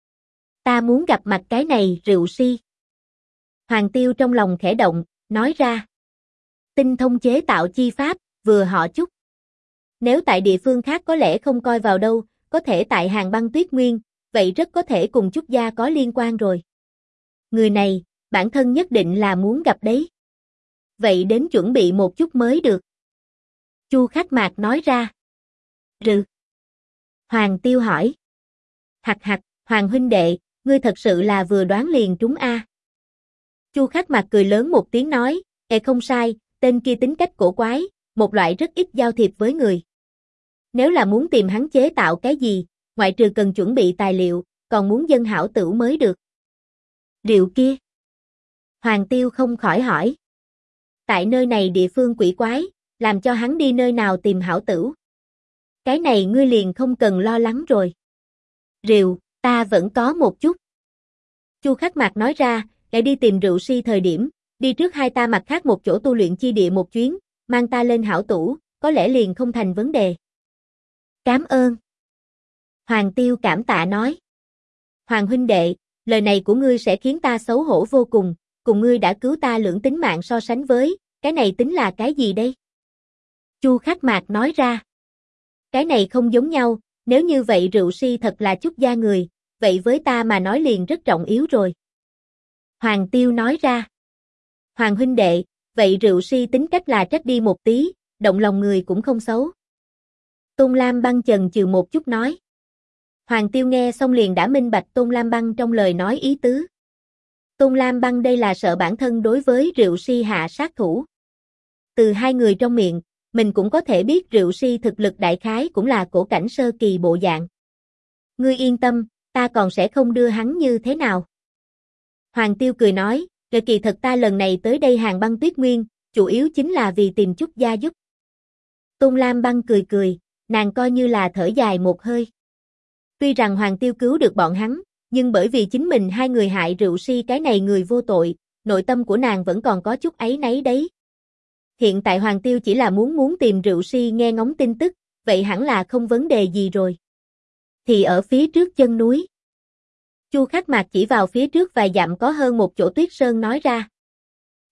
S1: Ta muốn gặp mặt cái này rượu si. Hoàng Tiêu trong lòng khẽ động, nói ra. Tinh thông chế tạo chi pháp, vừa họ Chúc. Nếu tại địa phương khác có lẽ không coi vào đâu, có thể tại Hàng Băng Tuyết Nguyên, vậy rất có thể cùng Chúc gia có liên quan rồi. Người này, bản thân nhất định là muốn gặp đấy. Vậy đến chuẩn bị một chút mới được. Chu Khắc Mạc nói ra. Rừ. Hoàng Tiêu hỏi. Hặc, Hoàng huynh đệ, ngươi thật sự là vừa đoán liền trúng a. Chu Khắc Mạc cười lớn một tiếng nói, không sai, tên kia tính cách cổ quái, một loại rất ít giao thiệp với người. Nếu là muốn tìm hắn chế tạo cái gì, ngoại trừ cần chuẩn bị tài liệu, còn muốn dân hảo tửu mới được. Rượu kia. Hoàng Tiêu không khỏi hỏi. Tại nơi này địa phương quỷ quái, làm cho hắn đi nơi nào tìm hảo tửu. Cái này ngươi liền không cần lo lắng rồi. Rượu, ta vẫn có một chút. Chu Khắc Mạc nói ra, để đi tìm rượu si thời điểm, đi trước hai ta mặt khác một chỗ tu luyện chi địa một chuyến, mang ta lên hảo tửu, có lẽ liền không thành vấn đề. Cảm ơn. Hoàng Tiêu cảm tạ nói. Hoàng huynh đệ, lời này của ngươi sẽ khiến ta xấu hổ vô cùng ngươi đã cứu ta lưỡng tính mạng so sánh với, cái này tính là cái gì đây? Chu Khắc Mạc nói ra. Cái này không giống nhau, nếu như vậy rượu si thật là Chúc gia người, vậy với ta mà nói liền rất trọng yếu rồi. Hoàng Tiêu nói ra. Hoàng huynh đệ, vậy rượu si tính cách là trách đi một tí, động lòng người cũng không xấu. Tôn Lam Băng chần chừ một chút nói. Hoàng Tiêu nghe xong liền đã minh bạch Tôn Lam Băng trong lời nói ý tứ. Tôn Lam Băng đây là sợ bản thân đối với rượu si hạ sát thủ. Từ hai người trong miệng, mình cũng có thể biết rượu si thực lực đại khái cũng là cổ cảnh sơ kỳ bộ dạng. Ngươi yên tâm, ta còn sẽ không đưa hắn như thế nào. Hoàng Tiêu cười nói, kỳ thật ta lần này tới đây Hàng Băng Tuyết Nguyên, chủ yếu chính là vì tìm Chúc gia giúp. Tôn Lam Băng cười, nàng coi như là thở dài một hơi. Tuy rằng Hoàng Tiêu cứu được bọn hắn, nhưng bởi vì chính mình hai người hại rượu si cái này người vô tội, nội tâm của nàng vẫn còn có chút áy náy đấy. Hiện tại Hoàng Tiêu chỉ là muốn tìm rượu si nghe ngóng tin tức, vậy hẳn là không vấn đề gì rồi. Thì ở phía trước chân núi. Chu Khắc Mạc chỉ vào phía trước vài dặm có hơn một chỗ tuyết sơn nói ra.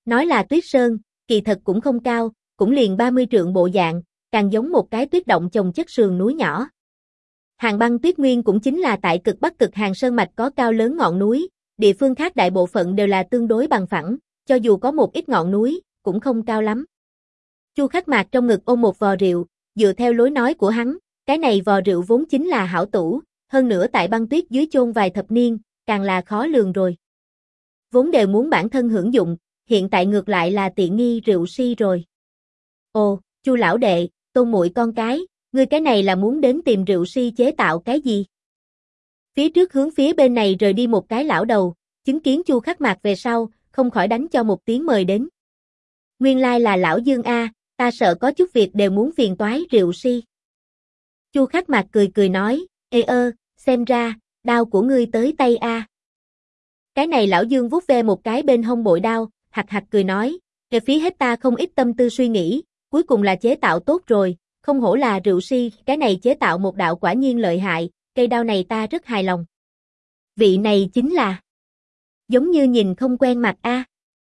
S1: Nói là tuyết sơn, kỳ thật cũng không cao, cũng liền 30 trượng bộ dạng, càng giống một cái tuyết động chồng chất sườn núi nhỏ. Hàng băng tuyết nguyên cũng chính là tại cực bắc cực hàng sơn mạch có cao lớn ngọn núi, địa phương khác đại bộ phận đều là tương đối bằng phẳng, cho dù có một ít ngọn núi, cũng không cao lắm. Chu Khắc Mạc trong ngực ôm một vò rượu, dựa theo lối nói của hắn, cái này vò rượu vốn chính là hảo tủ, hơn nữa tại băng tuyết dưới chôn vài thập niên, càng là khó lường rồi. Vốn đều muốn bản thân hưởng dụng, hiện tại ngược lại là tiện nghi rượu si rồi. Ồ, Chu lão đệ, Tôn muội con cái, ngươi cái này là muốn đến tìm rượu si chế tạo cái gì? Phía trước hướng phía bên này rời đi một cái lão đầu, chứng kiến Chu Khắc Mạc về sau, không khỏi đánh cho một tiếng mời đến. Nguyên lai là lão Dương a, ta sợ có chút việc đều muốn phiền toái rượu si. Chu Khắc Mạc cười cười nói, ê xem ra, đao của ngươi tới tay a. Cái này lão Dương vuốt ve một cái bên hông bội đao, hạc hạc cười nói, về phí hết ta không ít tâm tư suy nghĩ, cuối cùng là chế tạo tốt rồi, không hổ là rượu si, cái này chế tạo một đạo quả nhiên lợi hại, cây đao này ta rất hài lòng. Vị này chính là, giống như nhìn không quen mặt a.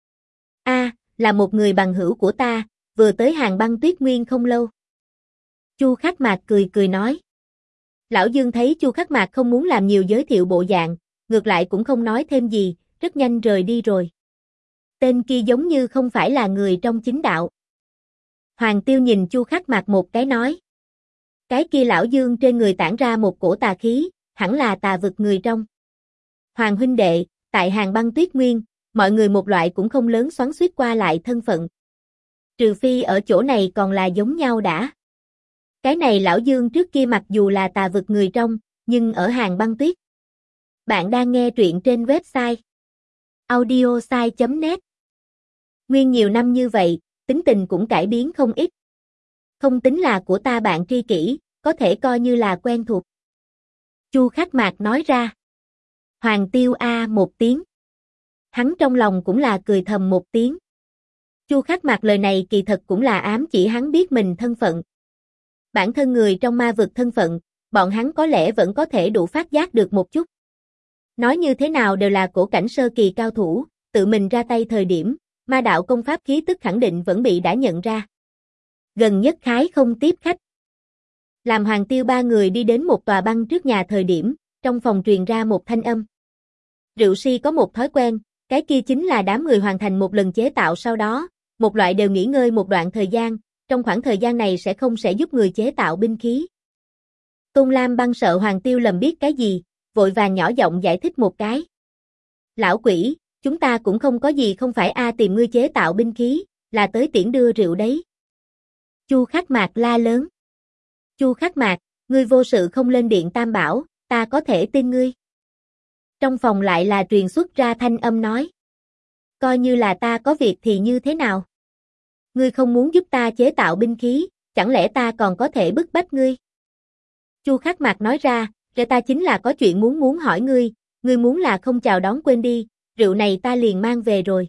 S1: Là một người bằng hữu của ta, vừa tới hàng băng tuyết nguyên không lâu. Chu Khắc Mạc cười cười nói. Lão Dương thấy Chu Khắc Mạc không muốn làm nhiều giới thiệu bộ dạng, ngược lại cũng không nói thêm gì, rất nhanh rời đi rồi. Tên kia giống như không phải là người trong chính đạo. Hoàng Tiêu nhìn Chu Khắc Mạc một cái nói. Cái kia lão Dương trên người tản ra một cổ tà khí, hẳn là tà vực người trong. Hoàng huynh đệ, tại hàng băng tuyết nguyên, mọi người một loại cũng không lớn xoắn xuýt qua lại thân phận. Trừ phi ở chỗ này còn là giống nhau đã. Cái này lão Dương trước kia mặc dù là tà vực người trong, nhưng ở hàng băng tuyết. Bạn đang nghe truyện trên website audiosai.net. Nguyên nhiều năm như vậy, tính tình cũng cải biến không ít. Không tính là của ta bạn tri kỷ, có thể coi như là quen thuộc. Chu Khắc Mạc nói ra. Hoàng Tiêu a một tiếng. Hắn trong lòng cũng là cười thầm một tiếng. Chu Khắc Mạc lời này kỳ thật cũng là ám chỉ hắn biết mình thân phận. Bản thân người trong ma vực thân phận, bọn hắn có lẽ vẫn có thể đủ phát giác được một chút. Nói như thế nào đều là cổ cảnh sơ kỳ cao thủ, tự mình ra tay thời điểm, ma đạo công pháp khí tức khẳng định vẫn bị đã nhận ra. Gần nhất khái không tiếp khách. Làm Hoàng Tiêu ba người đi đến một tòa băng trước nhà thời điểm, trong phòng truyền ra một thanh âm. Rượu si có một thói quen, cái kia chính là đám người hoàn thành một lần chế tạo sau đó, một loại đều nghỉ ngơi một đoạn thời gian, trong khoảng thời gian này sẽ giúp người chế tạo binh khí. Tôn Lam Băng sợ Hoàng Tiêu lầm biết cái gì, vội vàng nhỏ giọng giải thích một cái. Lão quỷ, chúng ta cũng không có gì không phải tìm ngươi chế tạo binh khí, là tới tiễn đưa rượu đấy. Chu Khắc Mạc la lớn. Chu Khắc Mạc, ngươi vô sự không lên điện Tam Bảo, ta có thể tin ngươi. Trong phòng lại là truyền xuất ra thanh âm nói. Coi như là ta có việc thì như thế nào? Ngươi không muốn giúp ta chế tạo binh khí, chẳng lẽ ta còn có thể bức bách ngươi? Chu Khắc Mạc nói ra, ta chính là có chuyện muốn hỏi ngươi muốn là không chào đón quên đi, rượu này ta liền mang về rồi.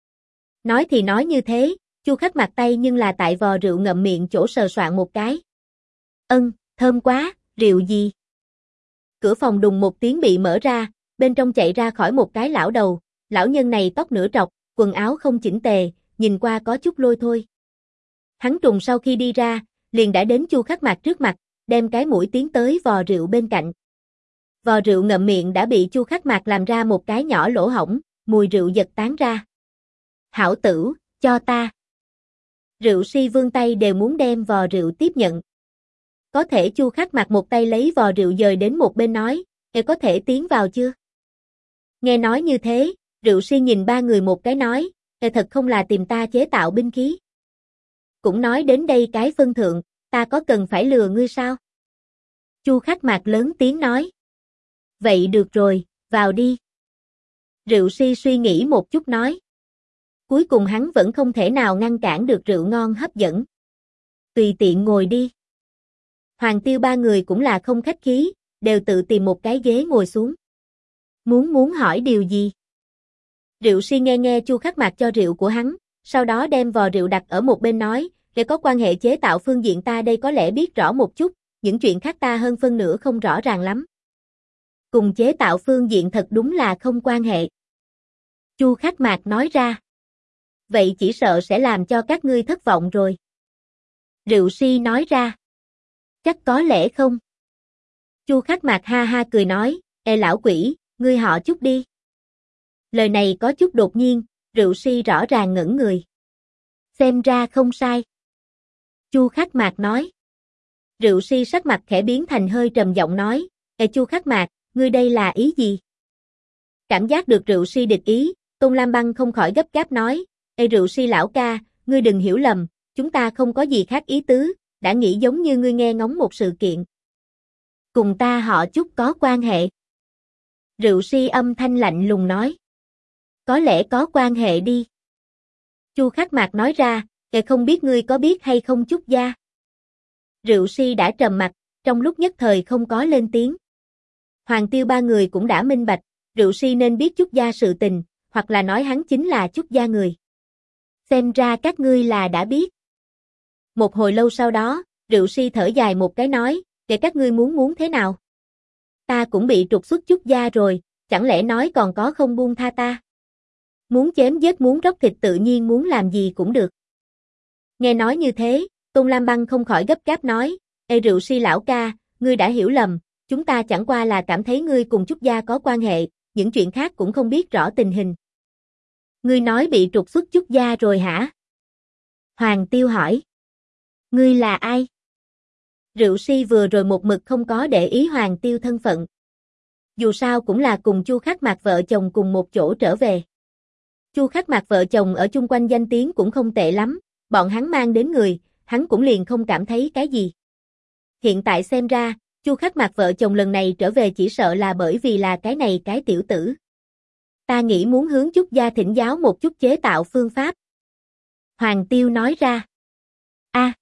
S1: Nói thì nói như thế, Chu Khắc Mạc tay nhưng là tại vò rượu ngậm miệng chỗ sờ soạn một cái. Thơm quá, rượu gì? Cửa phòng đùng một tiếng bị mở ra, bên trong chạy ra khỏi một cái lão đầu, lão nhân này tóc nửa trọc, quần áo không chỉnh tề, nhìn qua có chút lôi thôi. Hắn trùng sau khi đi ra, liền đã đến Chu Khắc Mạc trước mặt, đem cái mũi tiến tới vò rượu bên cạnh. Vò rượu ngậm miệng đã bị Chu Khắc Mạc làm ra một cái nhỏ lỗ hổng, mùi rượu giật tán ra. Hảo tử, cho ta. Rượu si vươn tay đều muốn đem vò rượu tiếp nhận. Có thể Chu Khắc Mạc một tay lấy vò rượu dời đến một bên nói, có thể tiến vào chưa? Nghe nói như thế, rượu si nhìn ba người một cái nói, thật không là tìm ta chế tạo binh khí. Cũng nói đến đây cái phân thượng, ta có cần phải lừa ngươi sao? Chu Khắc Mạc lớn tiếng nói. Vậy được rồi, vào đi. Rượu si suy nghĩ một chút nói. Cuối cùng hắn vẫn không thể nào ngăn cản được rượu ngon hấp dẫn. Tùy tiện ngồi đi. Hoàng Tiêu ba người cũng là không khách khí, đều tự tìm một cái ghế ngồi xuống. Muốn hỏi điều gì? Rượu si nghe Chu Khắc Mạc cho rượu của hắn, sau đó đem vò rượu đặt ở một bên nói, để có quan hệ chế tạo phương diện ta đây có lẽ biết rõ một chút, những chuyện khác ta hơn phân nửa không rõ ràng lắm. Cùng chế tạo phương diện thật đúng là không quan hệ. Chu Khắc Mạc nói ra. vậy chỉ sợ sẽ làm cho các ngươi thất vọng rồi. Rượu si nói ra. Chắc có lẽ không. Chu Khắc Mạc ha ha cười nói, ê lão quỷ, ngươi họ Chúc đi. Lời này có chút đột nhiên, Rượu si rõ ràng ngẩn người. Xem ra không sai. Chu Khắc Mạc nói. Rượu si sắc mặt khẽ biến thành hơi trầm giọng nói, ê Chu Khắc Mạc, ngươi đây là ý gì? Cảm giác được Rượu si địch ý, Tôn Lam Băng không khỏi gấp gáp nói, ê Rượu si lão ca, ngươi đừng hiểu lầm, chúng ta không có gì khác ý tứ, đã nghĩ giống như ngươi nghe ngóng một sự kiện. Cùng ta họ Chúc có quan hệ. Rượu si âm thanh lạnh lùng nói. Có lẽ có quan hệ đi. Chu Khắc Mạc nói ra, kẻ không biết ngươi có biết hay không Chúc gia. Rượu si đã trầm mặt, trong lúc nhất thời không có lên tiếng. Hoàng Tiêu ba người cũng đã minh bạch, Rượu si nên biết Chúc gia sự tình, hoặc là nói hắn chính là Chúc gia người. Xem ra các ngươi là đã biết. Một hồi lâu sau đó, Rượu si thở dài một cái nói, để các ngươi muốn thế nào? Ta cũng bị trục xuất Chúc gia rồi, chẳng lẽ nói còn có không buông tha ta? Muốn chém giết muốn róc thịt tự nhiên muốn làm gì cũng được. Nghe nói như thế, Tôn Lam Băng không khỏi gấp gáp nói, ê Rượu si lão ca, ngươi đã hiểu lầm, chúng ta chẳng qua là cảm thấy ngươi cùng Chúc gia có quan hệ, những chuyện khác cũng không biết rõ tình hình. Ngươi nói bị trục xuất Chúc gia rồi hả? Hoàng Tiêu hỏi. Ngươi là ai? Rượu si vừa rồi một mực không có để ý Hoàng Tiêu thân phận. Dù sao cũng là cùng Chu Khắc Mạc vợ chồng cùng một chỗ trở về. Chu Khắc Mạc vợ chồng ở chung quanh danh tiếng cũng không tệ lắm, bọn hắn mang đến người, hắn cũng liền không cảm thấy cái gì. Hiện tại xem ra, Chu Khắc Mạc vợ chồng lần này trở về chỉ sợ là bởi vì là cái này cái tiểu tử. Ta nghĩ muốn hướng Chúc gia thỉnh giáo một chút chế tạo phương pháp. Hoàng Tiêu nói ra. A.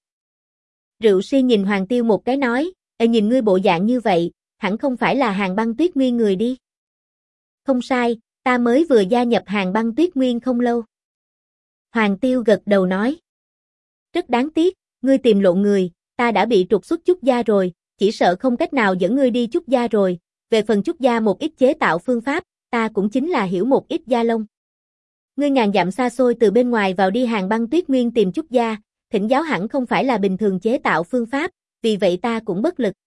S1: Rượu si nhìn Hoàng Tiêu một cái nói, ê nhìn ngươi bộ dạng như vậy, hẳn không phải là Hàn Băng Tuyết Nguyên người đi. Không sai, ta mới vừa gia nhập Hàn Băng Tuyết Nguyên không lâu. Hoàng Tiêu gật đầu nói. Rất đáng tiếc, ngươi tìm lộn người, ta đã bị trục xuất Chúc gia rồi, chỉ sợ không cách nào dẫn ngươi đi Chúc gia rồi, về phần Chúc gia một ít chế tạo phương pháp, ta cũng chính là hiểu một ít gia lông. Ngươi ngàn dặm xa xôi từ bên ngoài vào đi Hàn Băng Tuyết Nguyên tìm Chúc gia, thỉnh giáo hẳn không phải là bình thường chế tạo phương pháp, vì vậy ta cũng bất lực.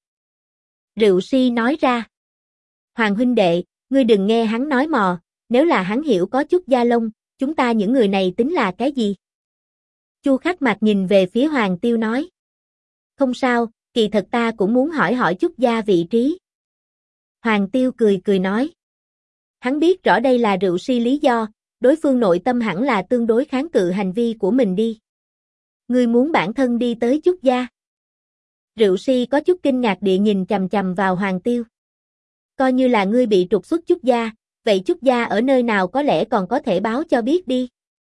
S1: Rượu si nói ra. Hoàng huynh đệ, ngươi đừng nghe hắn nói mò, nếu là hắn hiểu có chút gia lông, chúng ta những người này tính là cái gì? Chu Khắc Mạc nhìn về phía Hoàng Tiêu nói. Không sao, kỳ thật ta cũng muốn hỏi hỏi Chúc gia vị trí. Hoàng Tiêu cười cười nói. Hắn biết rõ đây là rượu si lý do, đối phương nội tâm hẳn là tương đối kháng cự hành vi của mình đi. Ngươi muốn bản thân đi tới Chúc gia? Rượu si có chút kinh ngạc địa nhìn chằm chằm vào Hoàng Tiêu. Coi như là ngươi bị trục xuất Chúc gia, vậy Chúc gia ở nơi nào có lẽ còn có thể báo cho biết đi.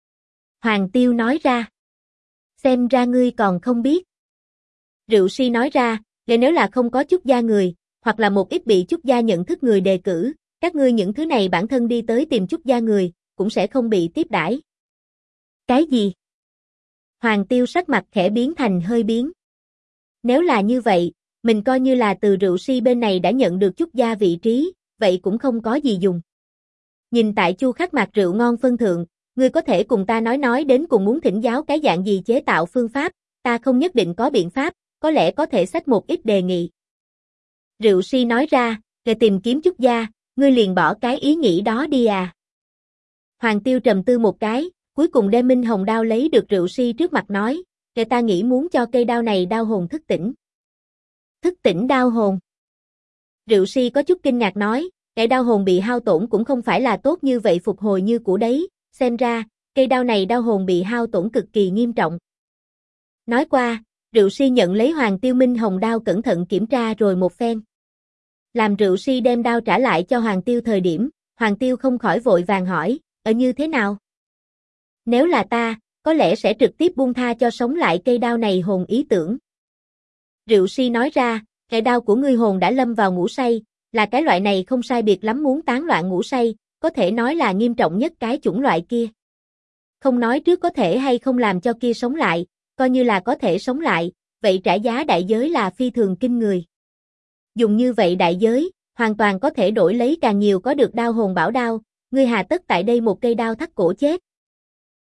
S1: Hoàng Tiêu nói ra. Xem ra ngươi còn không biết. Rượu si nói ra, nếu là không có Chúc gia người, hoặc là một ít bị Chúc gia nhận thức người đề cử, các ngươi những thứ này bản thân đi tới tìm Chúc gia người, cũng sẽ không bị tiếp đãi. Cái gì? Hoàng Tiêu sắc mặt khẽ biến thành hơi biến. Nếu là như vậy, mình coi như là từ rượu si bên này đã nhận được Chúc gia vị trí, vậy cũng không có gì dùng. Nhìn tại Chu Khắc Mạc rượu ngon phân thượng, ngươi có thể cùng ta nói đến cùng muốn thỉnh giáo cái dạng gì chế tạo phương pháp, ta không nhất định có biện pháp, có lẽ có thể xách một ít đề nghị. Rượu si nói ra, để tìm kiếm Chúc gia, ngươi liền bỏ cái ý nghĩ đó đi à. Hoàng Tiêu trầm tư một cái, cuối cùng đem Minh Hồng đao lấy được rượu si trước mặt nói, để ta nghĩ muốn cho cây đao này đao hồn thức tỉnh. Thức tỉnh đao hồn. Rượu si có chút kinh ngạc nói, cái đao hồn bị hao tổn cũng không phải là tốt như vậy phục hồi như cũ đấy, xem ra, cây đao này đao hồn bị hao tổn cực kỳ nghiêm trọng. Nói qua, rượu si nhận lấy Hoàng Tiêu Minh Hồng đao cẩn thận kiểm tra rồi một phen. Làm rượu si đem đao trả lại cho Hoàng Tiêu thời điểm, Hoàng Tiêu không khỏi vội vàng hỏi, ở như thế nào? Nếu là ta, có lẽ sẽ trực tiếp buông tha cho sống lại cây đao này hồn ý tưởng. Rượu si nói ra, cái đao của ngươi hồn đã lâm vào ngủ say, là cái loại này không sai biệt lắm muốn tán loạn ngủ say, có thể nói là nghiêm trọng nhất cái chủng loại kia. Không nói trước có thể hay không làm cho kia sống lại, coi như là có thể sống lại, vậy trả giá đại giới là phi thường kinh người. Dùng như vậy đại giới, hoàn toàn có thể đổi lấy càng nhiều có được đao hồn bảo đao, ngươi hà tất tại đây một cây đao thắt cổ chết.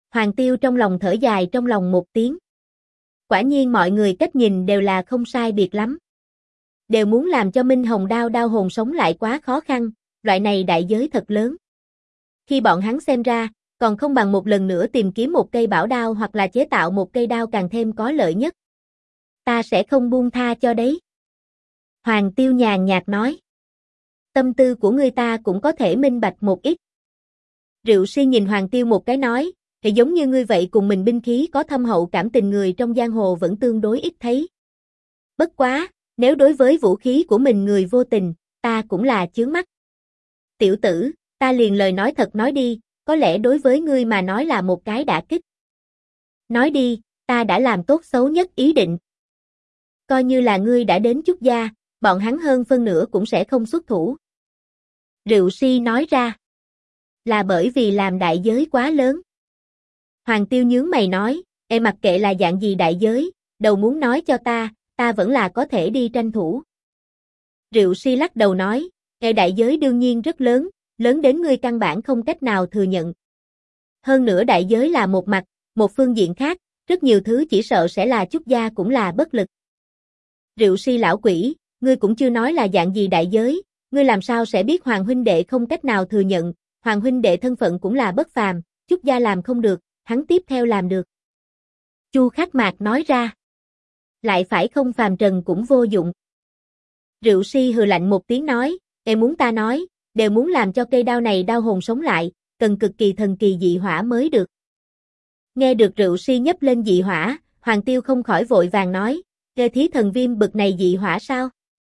S1: Hoàng Tiêu trong lòng thở dài trong lòng một tiếng. Quả nhiên mọi người cách nhìn đều là không sai biệt lắm. Đều muốn làm cho Minh Hồng đao đao hồn sống lại quá khó khăn, loại này đại giới thật lớn. Khi bọn hắn xem ra, còn không bằng một lần nữa tìm kiếm một cây bảo đao hoặc là chế tạo một cây đao càng thêm có lợi nhất. Ta sẽ không buông tha cho đấy. Hoàng Tiêu nhàn nhạt nói. Tâm tư của ngươi ta cũng có thể minh bạch một ít. Rượu Si nhìn Hoàng Tiêu một cái nói, thì giống như ngươi vậy cùng mình binh khí có thâm hậu cảm tình người trong giang hồ vẫn tương đối ít thấy. Bất quá, nếu đối với vũ khí của mình người vô tình, ta cũng là chướng mắt. Tiểu tử, ta liền lời nói thật nói đi, có lẽ đối với ngươi mà nói là một cái đả kích. Nói đi, ta đã làm tốt xấu nhất ý định. Coi như là ngươi đã đến Trúc gia, bọn hắn hơn phân nửa cũng sẽ không xuất thủ. Rượu Si nói ra. Là bởi vì làm đại giới quá lớn. Hoàng Tiêu nhướng mày nói, mặc kệ là dạng gì đại giới, đầu muốn nói cho ta vẫn là có thể đi tranh thủ. Rượu Si lắc đầu nói, đại giới đương nhiên rất lớn, lớn đến ngươi căn bản không cách nào thừa nhận. Hơn nữa đại giới là một mặt, một phương diện khác, rất nhiều thứ chỉ sợ sẽ là Trúc gia cũng là bất lực. Rượu Si lão quỷ, ngươi cũng chưa nói là dạng gì đại giới, ngươi làm sao sẽ biết Hoàng huynh đệ không cách nào thừa nhận, Hoàng huynh đệ thân phận cũng là bất phàm, Trúc gia làm không được, hắn tiếp theo làm được. Chu Khắc Mạc nói ra. Lại phải không phàm trần cũng vô dụng. Rượu Si hừ lạnh một tiếng nói, muốn ta nói, đều muốn làm cho cây đao này đao hồn sống lại, cần cực kỳ thần kỳ dị hỏa mới được. Nghe được Rượu Si nhấp lên dị hỏa, Hoàng Tiêu không khỏi vội vàng nói, thí thần viêm bực này dị hỏa sao?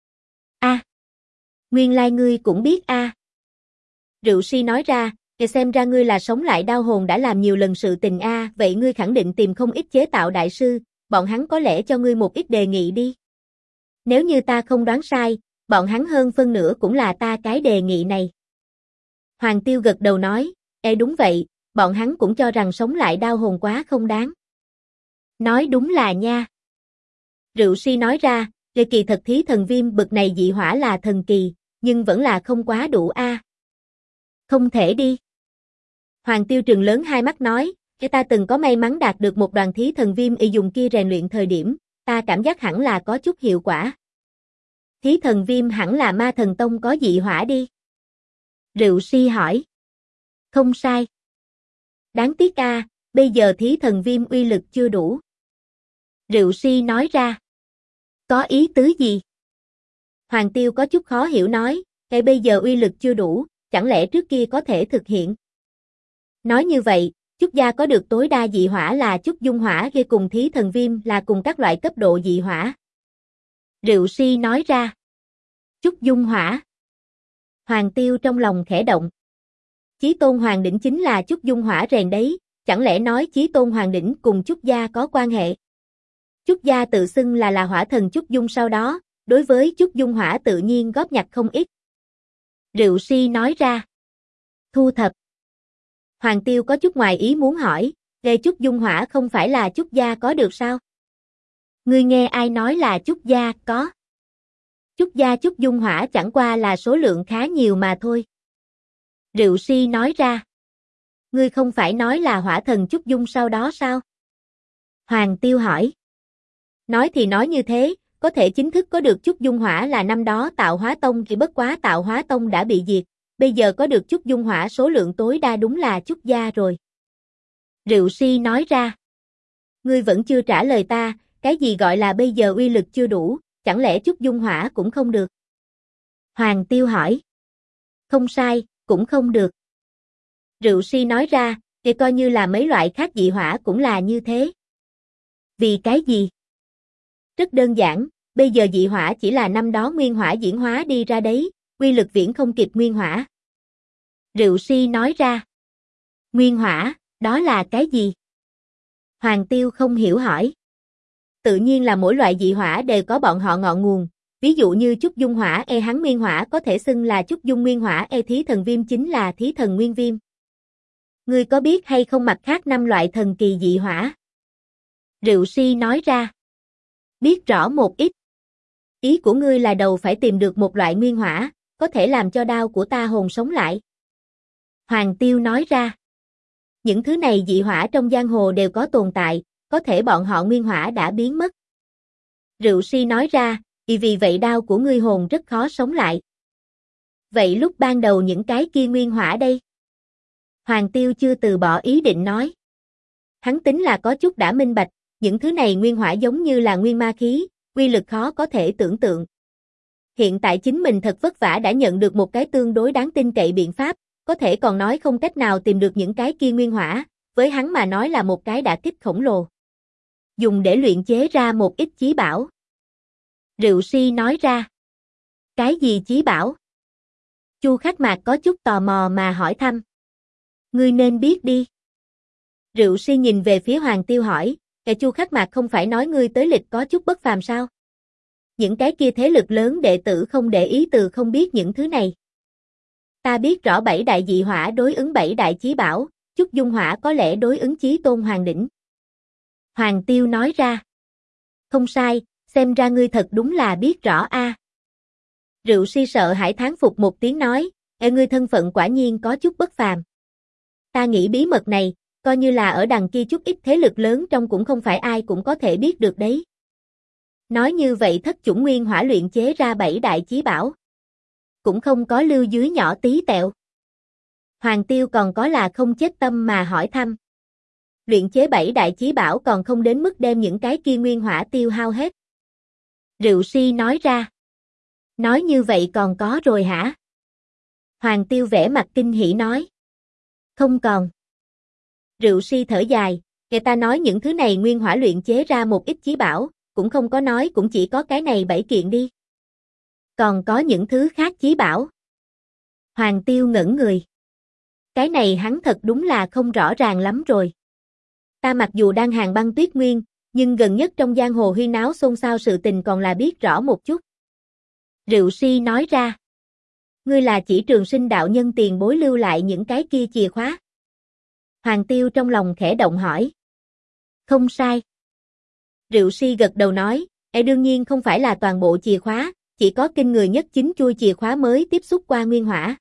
S1: Nguyên lai ngươi cũng biết Rượu Si nói ra, xem ra ngươi là sống lại đao hồn đã làm nhiều lần sự tình vậy ngươi khẳng định tìm không ít chế tạo đại sư, bọn hắn có lẽ cho ngươi một ít đề nghị đi. Nếu như ta không đoán sai, bọn hắn hơn phân nửa cũng là ta cái đề nghị này. Hoàng Tiêu gật đầu nói, đúng vậy, bọn hắn cũng cho rằng sống lại đao hồn quá không đáng. Nói đúng là nha. Rượu Si nói ra, kỳ thật thí thần viêm bực này dị hỏa là thần kỳ, nhưng vẫn là không quá đủ Không thể đi. Hoàng Tiêu trừng lớn hai mắt nói, ta từng có may mắn đạt được một đoàn thí thần viêm y dùng kia rèn luyện thời điểm, ta cảm giác hẳn là có chút hiệu quả. Thí thần viêm hẳn là Ma Thần Tông có dị hỏa đi. Rượu Si hỏi. Không sai. Đáng tiếc bây giờ thí thần viêm uy lực chưa đủ. Rượu Si nói ra. Có ý tứ gì? Hoàng Tiêu có chút khó hiểu nói, bây giờ uy lực chưa đủ, chẳng lẽ trước kia có thể thực hiện? Nói như vậy, Trúc gia có được tối đa dị hỏa là Trúc dung hỏa kia cùng thí thần viêm là cùng các loại cấp độ dị hỏa. Rượu Si nói ra. Trúc dung hỏa. Hoàng Tiêu trong lòng khẽ động. Chí Tôn Hoàng đỉnh chính là Trúc dung hỏa rèn đấy, chẳng lẽ nói Chí Tôn Hoàng đỉnh cùng Trúc gia có quan hệ? Trúc gia tự xưng là hỏa thần Trúc dung sau đó, đối với Trúc dung hỏa tự nhiên góp nhặt không ít. Rượu Si nói ra. Thu thập. Hoàng Tiêu có chút ngoài ý muốn hỏi, Trúc dung hỏa không phải là Trúc gia có được sao? Ngươi nghe ai nói là Trúc gia có? Trúc gia Trúc dung hỏa chẳng qua là số lượng khá nhiều mà thôi. Rượu Si nói ra. Ngươi không phải nói là hỏa thần Trúc dung sau đó sao? Hoàng Tiêu hỏi. Nói thì nói như thế, có thể chính thức có được Trúc dung hỏa là năm đó Tạo Hóa Tông thì bất quá Tạo Hóa Tông đã bị diệt, bây giờ có được Trúc dung hỏa số lượng tối đa đúng là Trúc gia rồi. Rượu Si nói ra. Ngươi vẫn chưa trả lời ta, cái gì gọi là bây giờ uy lực chưa đủ, chẳng lẽ Trúc dung hỏa cũng không được? Hoàng Tiêu hỏi. Không sai, cũng không được. Rượu Si nói ra, thì coi như là mấy loại khác dị hỏa cũng là như thế. Vì cái gì? Rất đơn giản, bây giờ dị hỏa chỉ là năm đó nguyên hỏa diễn hóa đi ra đấy, uy lực viễn không kịp nguyên hỏa. Rượu Si nói ra. Nguyên hỏa, đó là cái gì? Hoàng Tiêu không hiểu hỏi. Tự nhiên là mỗi loại dị hỏa đều có bọn họ ngọn nguồn, ví dụ như Trúc dung hỏa hắn nguyên hỏa có thể xưng là Trúc dung nguyên hỏa thí thần viêm chính là thí thần nguyên viêm. Ngươi có biết hay không mặt khác 5 loại thần kỳ dị hỏa? Rượu Si nói ra. Biết rõ một ít. Ý của ngươi là đầu phải tìm được một loại nguyên hỏa, có thể làm cho đao của ta hồn sống lại. Hoàng Tiêu nói ra. Những thứ này dị hỏa trong giang hồ đều có tồn tại, có thể bọn họ nguyên hỏa đã biến mất. Rượu si nói ra, vì vậy đao của ngươi hồn rất khó sống lại. Vậy lúc ban đầu những cái kia nguyên hỏa đây? Hoàng Tiêu chưa từ bỏ ý định nói. Hắn tính là có chút đã minh bạch, những thứ này nguyên hỏa giống như là nguyên ma khí, uy lực khó có thể tưởng tượng. Hiện tại chính mình thật vất vả đã nhận được một cái tương đối đáng tin cậy biện pháp, có thể còn nói không cách nào tìm được những cái kia nguyên hỏa, với hắn mà nói là một cái đả kích khổng lồ. Dùng để luyện chế ra một ít chí bảo. Rượu si nói ra. Cái gì chí bảo? Chu Khắc Mạc có chút tò mò mà hỏi thăm. Ngươi nên biết đi. Rượu si nhìn về phía Hoàng Tiêu hỏi, Chu Khắc Mạc không phải nói ngươi tới lịch có chút bất phàm sao? Những cái kia thế lực lớn đệ tử không để ý từ không biết những thứ này. Ta biết rõ 7 đại dị hỏa đối ứng 7 đại chí bảo, chút dung hỏa có lẽ đối ứng chí tôn hoàng đỉnh. Hoàng Tiêu nói ra. Không sai, xem ra ngươi thật đúng là biết rõ a. Rượu si sợ hãi thán phục một tiếng nói, ngươi thân phận quả nhiên có chút bất phàm. Ta nghĩ bí mật này, coi như là ở đằng kia chút ít thế lực lớn trong cũng không phải ai cũng có thể biết được đấy. Nói như vậy thất chủng nguyên hỏa luyện chế ra 7 đại chí bảo. Cũng không có lưu dưới nhỏ tí tẹo. Hoàng Tiêu còn có là không chết tâm mà hỏi thăm. Luyện chế 7 đại chí bảo còn không đến mức đem những cái kia nguyên hỏa tiêu hao hết. Rượu si nói ra. Nói như vậy còn có rồi hả? Hoàng Tiêu vẻ mặt kinh hỉ nói. Không còn. Rượu si thở dài, người ta nói những thứ này nguyên hỏa luyện chế ra một ít chí bảo, cũng không có nói cũng chỉ có cái này 7 kiện đi. Còn có những thứ khác chí bảo. Hoàng Tiêu ngẩn người. Cái này hắn thật đúng là không rõ ràng lắm rồi. Ta mặc dù đang hàng băng tuyết nguyên, nhưng gần nhất trong giang hồ huyên náo xôn xao sự tình còn là biết rõ một chút. Rượu si nói ra. Ngươi là chỉ Trường Sinh đạo nhân tiền bối lưu lại những cái kia chìa khóa. Hoàng Tiêu trong lòng khẽ động hỏi. Không sai. Rượu si gật đầu nói, đương nhiên không phải là toàn bộ chìa khóa, chỉ có kinh người nhất 9 chuôi chìa khóa mới tiếp xúc qua nguyên hỏa.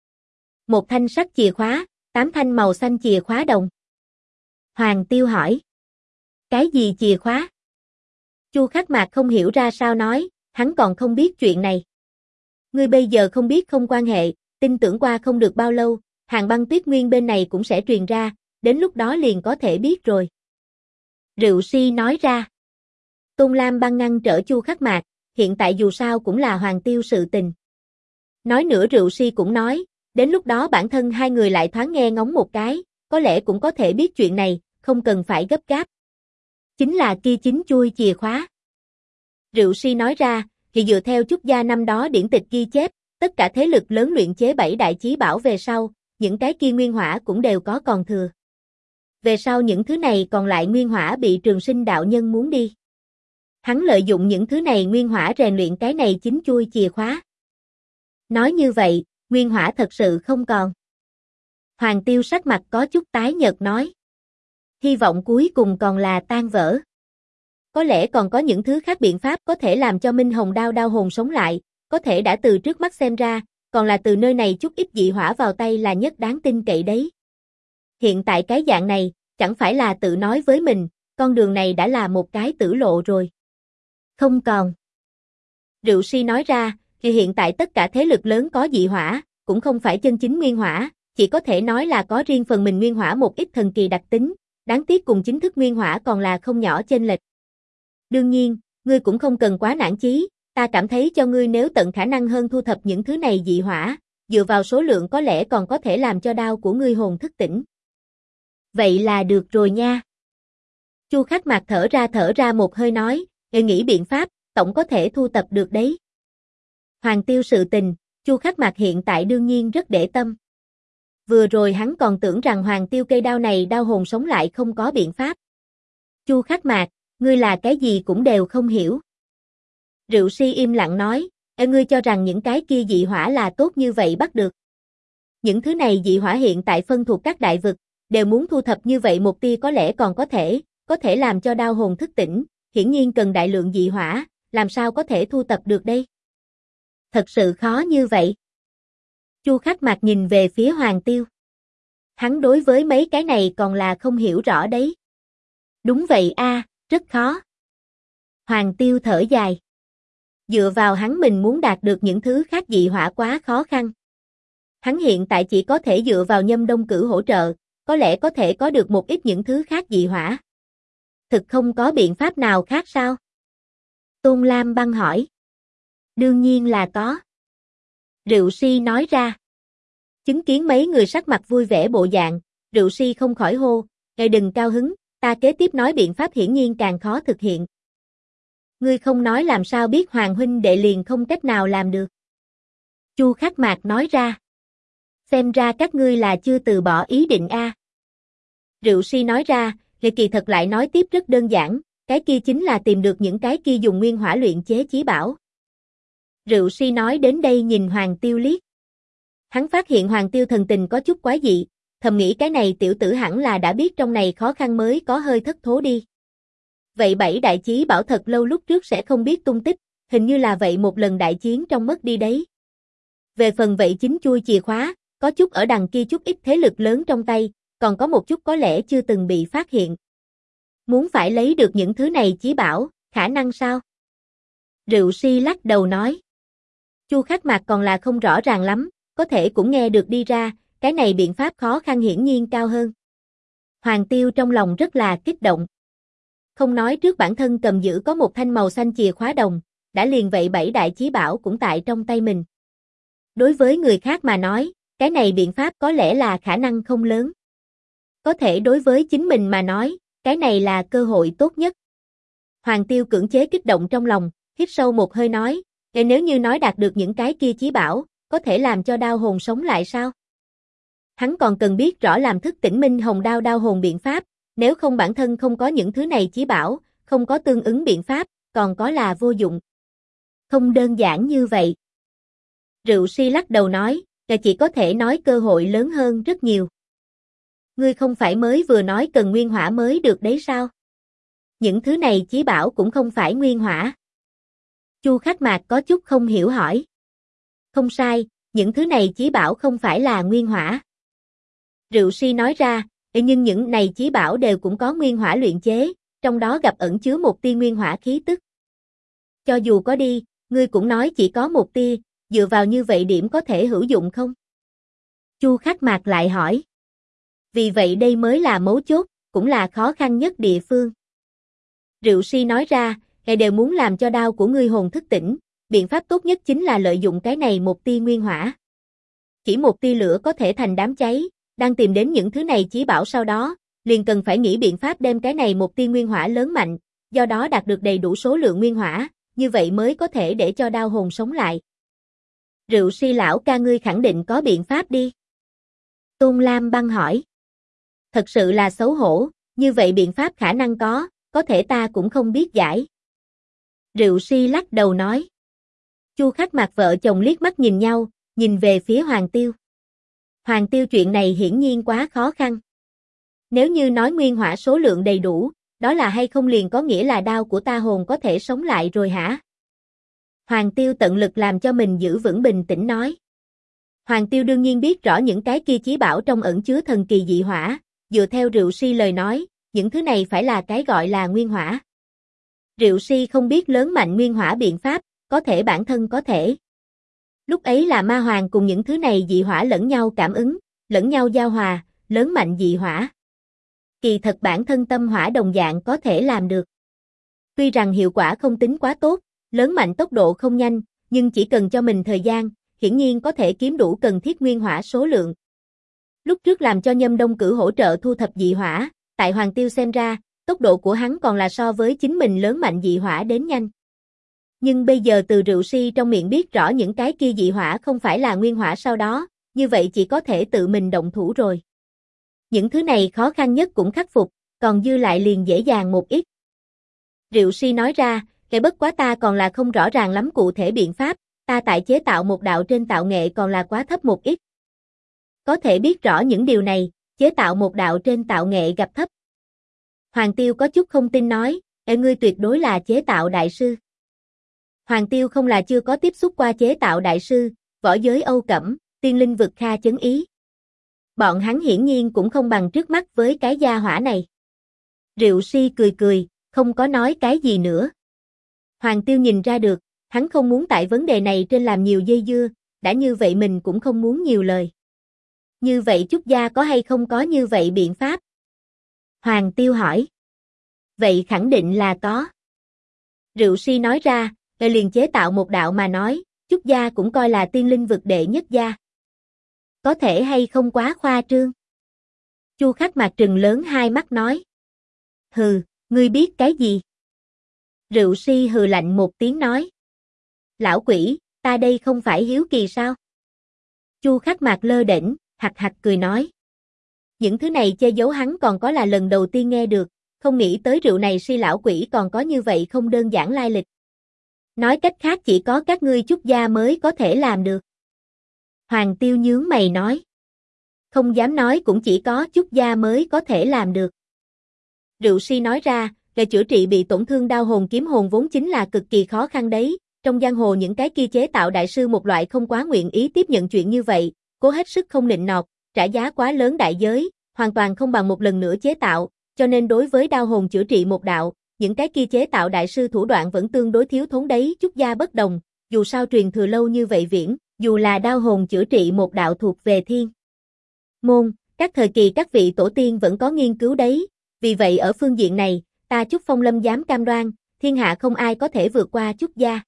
S1: Một thanh sắt chìa khóa, 8 thanh màu xanh chìa khóa đồng. Hoàng Tiêu hỏi. Cái gì chìa khóa? Chu Khắc Mạc không hiểu ra sao nói, hắn còn không biết chuyện này. Ngươi bây giờ không biết không quan hệ, tin tưởng qua không được bao lâu, hàng băng tuyết nguyên bên này cũng sẽ truyền ra, đến lúc đó liền có thể biết rồi. Rượu si nói ra. Tôn Lam Băng ngăn trở Chu Khắc Mạc, hiện tại dù sao cũng là Hoàng Tiêu sự tình. Nói nữa Rượu si cũng nói, đến lúc đó bản thân hai người lại thoáng nghe ngóng một cái, có lẽ cũng có thể biết chuyện này, không cần phải gấp gáp. Chính là kia 9 chuôi chìa khóa. Rượu si nói ra, thì dựa theo Trúc gia năm đó điển tịch ghi chép, tất cả thế lực lớn luyện chế 7 đại chí bảo về sau, những cái kia nguyên hỏa cũng đều có còn thừa. Về sau những thứ này còn lại nguyên hỏa bị Trường Sinh đạo nhân muốn đi. Hắn lợi dụng những thứ này nguyên hỏa rèn luyện cái này 9 chuôi chìa khóa. Nói như vậy, nguyên hỏa thật sự không còn. Hoàng Tiêu sắc mặt có chút tái nhợt nói. Hy vọng cuối cùng còn là tan vỡ. Có lẽ còn có những thứ khác biện pháp có thể làm cho Minh Hồng đao đao hồn sống lại, có thể đã từ trước mắt xem ra, còn là từ nơi này chút ít dị hỏa vào tay là nhất đáng tin cậy đấy. Hiện tại cái dạng này, chẳng phải là tự nói với mình, con đường này đã là một cái tử lộ rồi. Không còn. Rượu si nói ra, thì hiện tại tất cả thế lực lớn có dị hỏa, cũng không phải chân chính nguyên hỏa, chỉ có thể nói là có riêng phần mình nguyên hỏa một ít thần kỳ đặc tính, đáng tiếc cùng chính thức nguyên hỏa còn là không nhỏ chênh lệch. Đương nhiên, ngươi cũng không cần quá nản chí, ta cảm thấy cho ngươi nếu tận khả năng hơn thu thập những thứ này dị hỏa, dựa vào số lượng có lẽ còn có thể làm cho đao của ngươi hồn thức tỉnh. Vậy là được rồi nha. Chu Khắc Mạc thở ra một hơi nói, nghĩ biện pháp, tổng có thể thu tập được đấy. Hoàng Tiêu sự tình, Chu Khắc Mạc hiện tại đương nhiên rất để tâm. Vừa rồi hắn còn tưởng rằng Hoàng Tiêu cây đao này đao hồn sống lại không có biện pháp. Chu Khắc Mạc, ngươi là cái gì cũng đều không hiểu. Rượu si im lặng nói, ngươi cho rằng những cái kia dị hỏa là tốt như vậy bắt được. Những thứ này dị hỏa hiện tại phân thuộc các đại vực, đều muốn thu thập như vậy một tia có lẽ còn có thể làm cho đao hồn thức tỉnh, hiển nhiên cần đại lượng dị hỏa, làm sao có thể thu tập được đây? Thật sự khó như vậy. Chu Khắc Mạc nhìn về phía Hoàng Tiêu. Hắn đối với mấy cái này còn là không hiểu rõ đấy. Đúng vậy a, rất khó. Hoàng Tiêu thở dài. Dựa vào hắn mình muốn đạt được những thứ khác dị hỏa quá khó khăn. Hắn hiện tại chỉ có thể dựa vào Nhâm Đông Cử hỗ trợ, có lẽ có thể có được một ít những thứ khác dị hỏa. Thực không có biện pháp nào khác sao? Tôn Lam Băng hỏi. Đương nhiên là có. Rượu Si nói ra. Chứng kiến mấy người sắc mặt vui vẻ bộ dạng, Rượu Si không khỏi hô, ngài đừng cao hứng, ta kế tiếp nói biện pháp hiển nhiên càng khó thực hiện. Ngươi không nói làm sao biết Hoàng huynh đệ liền không cách nào làm được. Chu Khắc Mạc nói ra. Xem ra các ngươi là chưa từ bỏ ý định a. Rượu Si nói ra, Lệ kỳ thật lại nói tiếp rất đơn giản, cái kia chính là tìm được những cái kia dùng nguyên hỏa luyện chế chí bảo. Rượu Si nói đến đây nhìn Hoàng Tiêu liếc. Hắn phát hiện Hoàng Tiêu thần tình có chút quái dị, thầm nghĩ cái này tiểu tử hẳn là đã biết trong này khó khăn mới có hơi thất thố đi. Vậy 7 đại chí bảo thật lâu lúc trước sẽ không biết tung tích, hình như là vậy một lần đại chiến trong mất đi đấy. Về phần vậy chính chui chìa khóa, có chút ở đằng kia chút ít thế lực lớn trong tay, còn có một chút có lẽ chưa từng bị phát hiện. Muốn phải lấy được những thứ này chí bảo, khả năng sao? Rượu Si lắc đầu nói. Chu Khắc Mạc còn là không rõ ràng lắm, có thể cũng nghe được đi ra, cái này biện pháp khó khăn hiển nhiên cao hơn. Hoàng Tiêu trong lòng rất là kích động. Không nói trước bản thân cầm giữ có một thanh màu xanh chìa khóa đồng, đã liền vậy 7 đại chí bảo cũng tại trong tay mình. Đối với người khác mà nói, cái này biện pháp có lẽ là khả năng không lớn. Có thể đối với chính mình mà nói, cái này là cơ hội tốt nhất. Hoàng Tiêu cưỡng chế kích động trong lòng, hít sâu một hơi nói, nếu như nói đạt được những cái kia chí bảo, có thể làm cho đao hồn sống lại sao? Hắn còn cần biết rõ làm thức tỉnh Minh Hồng đao đao hồn biện pháp, nếu không bản thân không có những thứ này chí bảo, không có tương ứng biện pháp, còn có là vô dụng. Không đơn giản như vậy. Rượu Si lắc đầu nói, là chỉ có thể nói cơ hội lớn hơn rất nhiều. Ngươi không phải mới vừa nói cần nguyên hỏa mới được đấy sao? Những thứ này chí bảo cũng không phải nguyên hỏa. Chu Khắc Mạc có chút không hiểu hỏi. Không sai, những thứ này chí bảo không phải là nguyên hỏa. Rượu Si nói ra, nhưng những này chí bảo đều cũng có nguyên hỏa luyện chế, trong đó gặp ẩn chứa một tia nguyên hỏa khí tức. Cho dù có đi, ngươi cũng nói chỉ có một tia, dựa vào như vậy điểm có thể hữu dụng không? Chu Khắc Mạc lại hỏi. Vì vậy đây mới là mấu chốt, cũng là khó khăn nhất địa phương. Rượu Si nói ra, ngài đều muốn làm cho đao của ngươi hồn thức tỉnh, biện pháp tốt nhất chính là lợi dụng cái này một tia nguyên hỏa. Chỉ một tia lửa có thể thành đám cháy, đang tìm đến những thứ này chí bảo sau đó, liền cần phải nghĩ biện pháp đem cái này một tia nguyên hỏa lớn mạnh, do đó đạt được đầy đủ số lượng nguyên hỏa, như vậy mới có thể để cho đao hồn sống lại. Rượu Si lão ca ngươi khẳng định có biện pháp đi. Tôn Lam Băng hỏi. Thật sự là xấu hổ, như vậy biện pháp khả năng có thể ta cũng không biết giải. Rượu Si lắc đầu nói. Chu Khắc Mạc vợ chồng liếc mắt nhìn nhau, nhìn về phía Hoàng Tiêu. Hoàng Tiêu chuyện này hiển nhiên quá khó khăn. Nếu như nói nguyên hỏa số lượng đầy đủ, đó là hay không liền có nghĩa là đao của ta hồn có thể sống lại rồi hả? Hoàng Tiêu tận lực làm cho mình giữ vững bình tĩnh nói. Hoàng Tiêu đương nhiên biết rõ những cái kia chí bảo trong ẩn chứa thần kỳ dị hỏa, dựa theo Rượu Si lời nói, những thứ này phải là cái gọi là nguyên hỏa. Rượu Si không biết lớn mạnh nguyên hỏa biện pháp, có thể bản thân có thể. Lúc ấy là ma hoàng cùng những thứ này dị hỏa lẫn nhau cảm ứng, lẫn nhau giao hòa, lớn mạnh dị hỏa. Kỳ thật bản thân tâm hỏa đồng dạng có thể làm được. Tuy rằng hiệu quả không tính quá tốt, lớn mạnh tốc độ không nhanh, nhưng chỉ cần cho mình thời gian, hiển nhiên có thể kiếm đủ cần thiết nguyên hỏa số lượng. Lúc trước làm cho Nhâm Đông Cử hỗ trợ thu thập dị hỏa, tại Hoàng Tiêu xem ra, tốc độ của hắn còn là so với chính mình lớn mạnh dị hỏa đến nhanh. Nhưng bây giờ từ Rượu Si trong miệng biết rõ những cái kia dị hỏa không phải là nguyên hỏa sau đó, như vậy chỉ có thể tự mình động thủ rồi. Những thứ này khó khăn nhất cũng khắc phục, còn dư lại liền dễ dàng một ít. Rượu Si nói ra, cái bất quá ta còn là không rõ ràng lắm cụ thể biện pháp, ta tại chế tạo một đạo trên tạo nghệ còn là quá thấp một ít. Có thể biết rõ những điều này, chế tạo một đạo trên tạo nghệ gặp thấp. Hoàng Tiêu có chút không tin nói, ngươi tuyệt đối là chế tạo đại sư. Hoàng Tiêu không là chưa có tiếp xúc qua chế tạo đại sư, võ giới Âu Cẩm, tiên linh vực Kha Chấn Ý. Bọn hắn hiển nhiên cũng không bằng trước mắt với cái gia hỏa này. Rượu Si cười cười, không có nói cái gì nữa. Hoàng Tiêu nhìn ra được, hắn không muốn tại vấn đề này trên làm nhiều dây dưa, đã như vậy mình cũng không muốn nhiều lời. Như vậy Trúc gia có hay không có như vậy biện pháp? Hoàng Tiêu hỏi. Vậy khẳng định là có. Rượu Si nói ra, rồi liền chế tạo một đạo mà nói, Trúc gia cũng coi là tiên linh vực đệ nhất gia. Có thể hay không quá khoa trương? Chu Khắc Mạc trừng lớn hai mắt nói. Hừ, ngươi biết cái gì? Rượu Si hừ lạnh một tiếng nói. Lão quỷ, ta đây không phải hiếu kỳ sao? Chu Khắc Mạc lơ đễnh, hạch hạch cười nói. Những thứ này che giấu hắn còn có là lần đầu tiên nghe được, không nghĩ tới rượu này Si lão quỷ còn có như vậy không đơn giản lai lịch. Nói cách khác chỉ có các ngươi Trúc gia mới có thể làm được. Hoàng Tiêu nhướng mày nói. Không dám nói cũng chỉ có Trúc gia mới có thể làm được. Rượu Si nói ra, để chữa trị bị tổn thương đao hồn kiếm hồn vốn chính là cực kỳ khó khăn đấy, trong giang hồ những cái kia chế tạo đại sư một loại không quá nguyện ý tiếp nhận chuyện như vậy, cố hết sức không nịnh nọt, trả giá quá lớn đại giới, hoàn toàn không bằng một lần nữa chế tạo, cho nên đối với đao hồn chữa trị một đạo, những cái kia chế tạo đại sư thủ đoạn vẫn tương đối thiếu thốn đấy, Trúc gia bất đồng, dù sao truyền thừa lâu như vậy viễn, dù là đao hồn chữa trị một đạo thuộc về thiên môn, các thời kỳ các vị tổ tiên vẫn có nghiên cứu đấy, vì vậy ở phương diện này, ta Trúc Phong Lâm dám cam đoan, thiên hạ không ai có thể vượt qua Trúc gia.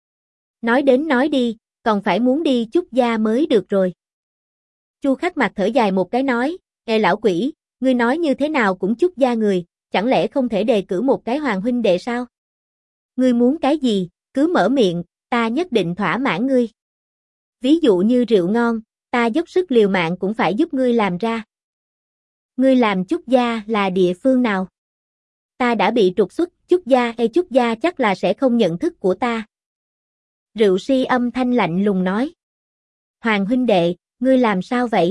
S1: Nói đến nói đi, còn phải muốn đi Trúc gia mới được rồi. Chu Khắc Mạc thở dài một cái nói, Ê lão quỷ, ngươi nói như thế nào cũng Trúc gia người, chẳng lẽ không thể đề cử một cái Hoàng huynh đệ sao? Ngươi muốn cái gì, cứ mở miệng, ta nhất định thỏa mãn ngươi. Ví dụ như rượu ngon, ta dốc sức liều mạng cũng phải giúp ngươi làm ra. Ngươi làm Trúc gia là địa phương nào? Ta đã bị trục xuất, Trúc gia chắc là sẽ không nhận thức của ta. Rượu Si âm thanh lạnh lùng nói. Hoàng huynh đệ, ngươi làm sao vậy?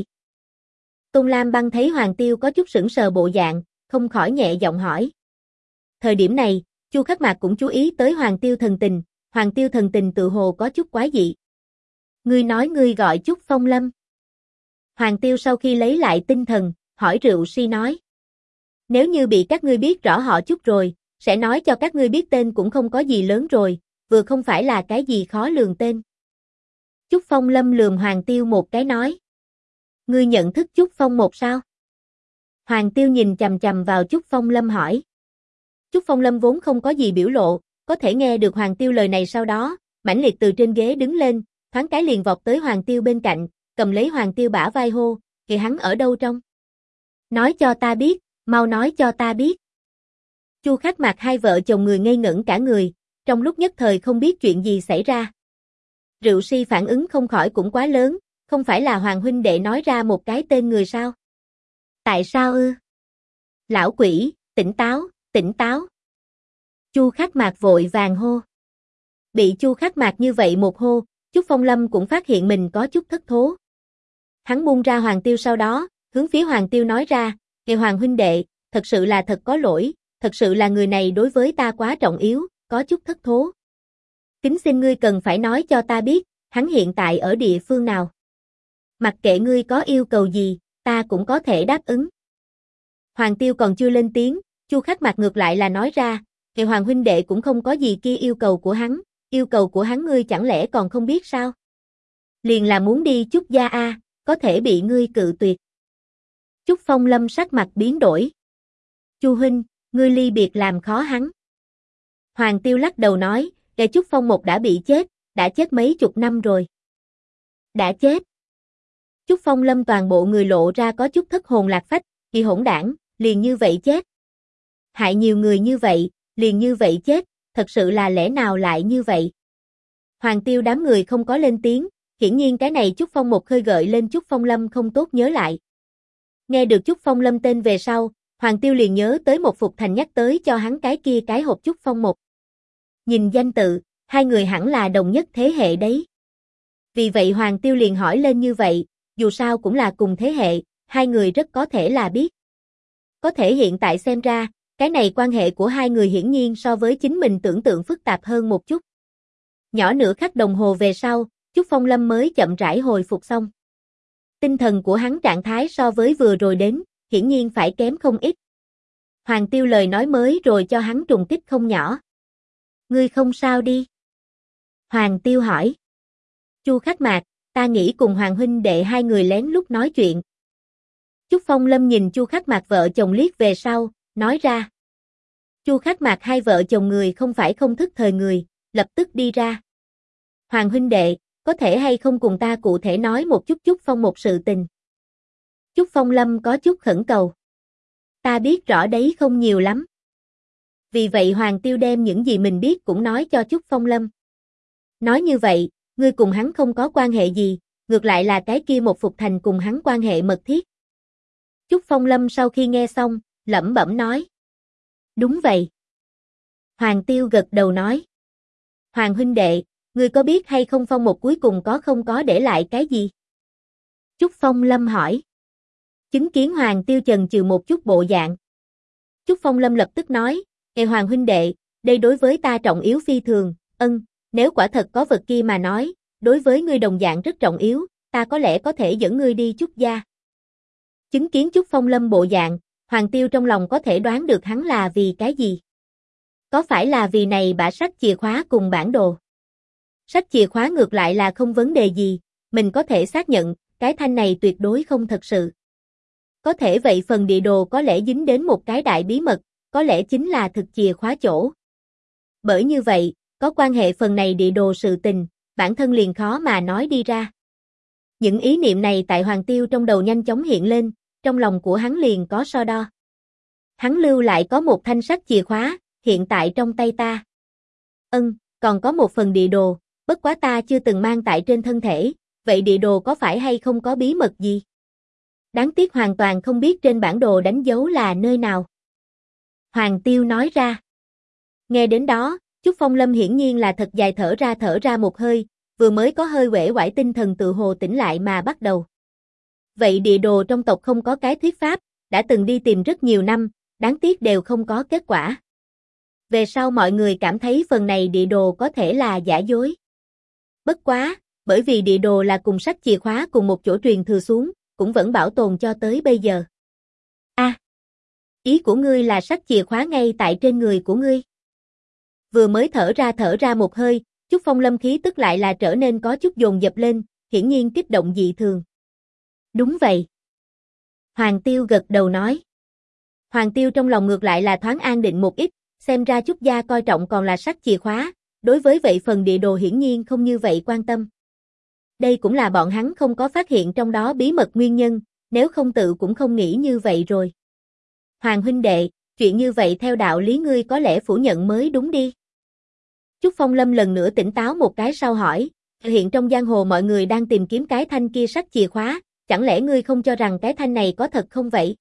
S1: Tôn Lam Băng thấy Hoàng Tiêu có chút sững sờ bộ dạng, không khỏi nhẹ giọng hỏi. Thời điểm này, Chu Khắc Mạc cũng chú ý tới Hoàng Tiêu thần tình, Hoàng Tiêu thần tình tự hồ có chút quái dị. Ngươi nói ngươi gọi Trúc Phong Lâm. Hoàng Tiêu sau khi lấy lại tinh thần, hỏi Rượu Si nói. Nếu như bị các ngươi biết rõ họ Trúc rồi, sẽ nói cho các ngươi biết tên cũng không có gì lớn rồi, vừa không phải là cái gì khó lường tên. Trúc Phong Lâm lườm Hoàng Tiêu một cái nói. Ngươi nhận thức Trúc Phong một sao? Hoàng Tiêu nhìn chằm chằm vào Trúc Phong Lâm hỏi. Trúc Phong Lâm vốn không có gì biểu lộ, có thể nghe được Hoàng Tiêu lời này sau đó, mãnh liệt từ trên ghế đứng lên, thoáng cái liền vọt tới Hoàng Tiêu bên cạnh, cầm lấy Hoàng Tiêu bả vai hô, kìa hắn ở đâu trong? Nói cho ta biết, mau nói cho ta biết. Chu Khắc Mạc hai vợ chồng người ngây ngẩn cả người, trong lúc nhất thời không biết chuyện gì xảy ra. Rượu Si phản ứng không khỏi cũng quá lớn, không phải là Hoàng huynh đệ nói ra một cái tên người sao? Tại sao ư? Lão quỷ, tỉnh táo, tỉnh táo. Chu Khắc Mạc vội vàng hô. Bị Chu Khắc Mạc như vậy một hô, Trúc Phong Lâm cũng phát hiện mình có chút thất thố. Hắn buông ra Hoàng Tiêu sau đó, hướng phía Hoàng Tiêu nói ra, kìa Hoàng huynh đệ, thật sự là thật có lỗi, thật sự là người này đối với ta quá trọng yếu, có chút thất thố. Kính xin ngươi cần phải nói cho ta biết, hắn hiện tại ở địa phương nào. Mặc kệ ngươi có yêu cầu gì, ta cũng có thể đáp ứng. Hoàng Tiêu còn chưa lên tiếng, Chu Khắc Mạc ngược lại là nói ra, kìa Hoàng huynh đệ cũng không có gì kia yêu cầu của hắn ngươi chẳng lẽ còn không biết sao? Liền là muốn đi Trúc gia a, có thể bị ngươi cự tuyệt. Trúc Phong Lâm sắc mặt biến đổi. Chu huynh, ngươi ly biệt làm khó hắn. Hoàng Tiêu lắc đầu nói, kẻ Trúc Phong một đã chết mấy chục năm rồi. Đã chết. Trúc Phong Lâm toàn bộ người lộ ra có chút thất hồn lạc phách, kỳ hỗn đảng, liền như vậy chết. Hại nhiều người như vậy, liền như vậy chết, thật sự là lẽ nào lại như vậy? Hoàng Tiêu đám người không có lên tiếng, hiển nhiên cái này Trúc Phong một khơi gợi lên Trúc Phong Lâm không tốt nhớ lại. Nghe được Trúc Phong Lâm tên về sau, Hoàng Tiêu liền nhớ tới một Phục Thành nhắc tới cho hắn cái hộp Trúc Phong một. Nhìn danh tự, hai người hẳn là đồng nhất thế hệ đấy. Vì vậy Hoàng Tiêu liền hỏi lên như vậy, dù sao cũng là cùng thế hệ, hai người rất có thể là biết. Có thể hiện tại xem ra, cái này quan hệ của hai người hiển nhiên so với chính mình tưởng tượng phức tạp hơn một chút. Nhỏ nửa khắc đồng hồ về sau, Trúc Phong Lâm mới chậm rãi hồi phục xong. Tinh thần của hắn trạng thái so với vừa rồi đến, hiển nhiên phải kém không ít. Hoàng Tiêu lời nói mới rồi cho hắn trùng kích không nhỏ. Ngươi không sao đi? Hoàng Tiêu hỏi. Chu Khắc Mạc, ta nghĩ cùng Hoàng huynh đệ hai người lén lút nói chuyện. Chúc Phong Lâm nhìn Chu Khắc Mạc vợ chồng liếc về sau, nói ra. Chu Khắc Mạc hai vợ chồng người không phải không thức thời người, lập tức đi ra. Hoàng huynh đệ, có thể hay không cùng ta cụ thể nói một chút Chúc Phong một sự tình. Chúc Phong Lâm có chút khẩn cầu. Ta biết rõ đấy không nhiều lắm. Vì vậy Hoàng Tiêu đem những gì mình biết cũng nói cho Chúc Phong Lâm. Nói như vậy, ngươi cùng hắn không có quan hệ gì, ngược lại là cái kia một Phục Thành cùng hắn quan hệ mật thiết. Chúc Phong Lâm sau khi nghe xong, lẩm bẩm nói. Đúng vậy. Hoàng Tiêu gật đầu nói. Hoàng huynh đệ, ngươi có biết hay không Phong một cuối cùng có không có để lại cái gì? Chúc Phong Lâm hỏi. Chứng kiến Hoàng Tiêu chần chừ một chút bộ dạng. Chúc Phong Lâm lập tức nói, Hoàng huynh đệ, đây đối với ta trọng yếu phi thường, nếu quả thật có vật kia mà nói, đối với ngươi đồng dạng rất trọng yếu, ta có lẽ có thể dẫn ngươi đi Chúc gia. Chứng kiến Chúc Phong Lâm bộ dạng, Hoàng Tiêu trong lòng có thể đoán được hắn là vì cái gì. Có phải là vì này bả sách chìa khóa cùng bản đồ? Sách chìa khóa ngược lại là không vấn đề gì, mình có thể xác nhận, cái thanh này tuyệt đối không thật sự. Có thể vậy phần địa đồ có lẽ dính đến một cái đại bí mật, có lẽ chính là thực chìa khóa chỗ. Bởi như vậy, có quan hệ phần này địa đồ sự tình, bản thân liền khó mà nói đi ra. Những ý niệm này tại Hoàng Tiêu trong đầu nhanh chóng hiện lên, trong lòng của hắn liền có so đo. Hắn lưu lại có một thanh sách chìa khóa, hiện tại trong tay ta. Còn có một phần địa đồ, bất quá ta chưa từng mang tại trên thân thể, vậy địa đồ có phải hay không có bí mật gì? Đáng tiếc hoàn toàn không biết trên bản đồ đánh dấu là nơi nào. Hoàng Tiêu nói ra. Nghe đến đó, Chúc Phong Lâm hiển nhiên là thật dài thở ra một hơi, vừa mới có hơi uể oải tinh thần tự hồ tỉnh lại mà bắt đầu. Vậy địa đồ trong tộc không có cái thuyết pháp, đã từng đi tìm rất nhiều năm, đáng tiếc đều không có kết quả. Về sau mọi người cảm thấy phần này địa đồ có thể là giả dối. Bất quá, bởi vì địa đồ là cùng sách chìa khóa cùng một chỗ truyền thừa xuống, cũng vẫn bảo tồn cho tới bây giờ. Ý của ngươi là sách chìa khóa ngay tại trên người của ngươi. Vừa mới thở ra một hơi, Chúc Phong Lâm khí tức lại là trở nên có chút dồn dập lên, hiển nhiên kích động dị thường. Đúng vậy. Hoàng Tiêu gật đầu nói. Hoàng Tiêu trong lòng ngược lại là thoáng an định một ít, xem ra Chúc gia coi trọng còn là sách chìa khóa, đối với vậy phần địa đồ hiển nhiên không như vậy quan tâm. Đây cũng là bọn hắn không có phát hiện trong đó bí mật nguyên nhân, nếu không tự cũng không nghĩ như vậy rồi. Hoàng huynh đệ, chuyện như vậy theo đạo lý ngươi có lẽ phủ nhận mới đúng đi. Chúc Phong Lâm lần nữa tỉnh táo một cái sau hỏi, hiện trong giang hồ mọi người đang tìm kiếm cái thanh kia sách chìa khóa, chẳng lẽ ngươi không cho rằng cái thanh này có thật không vậy?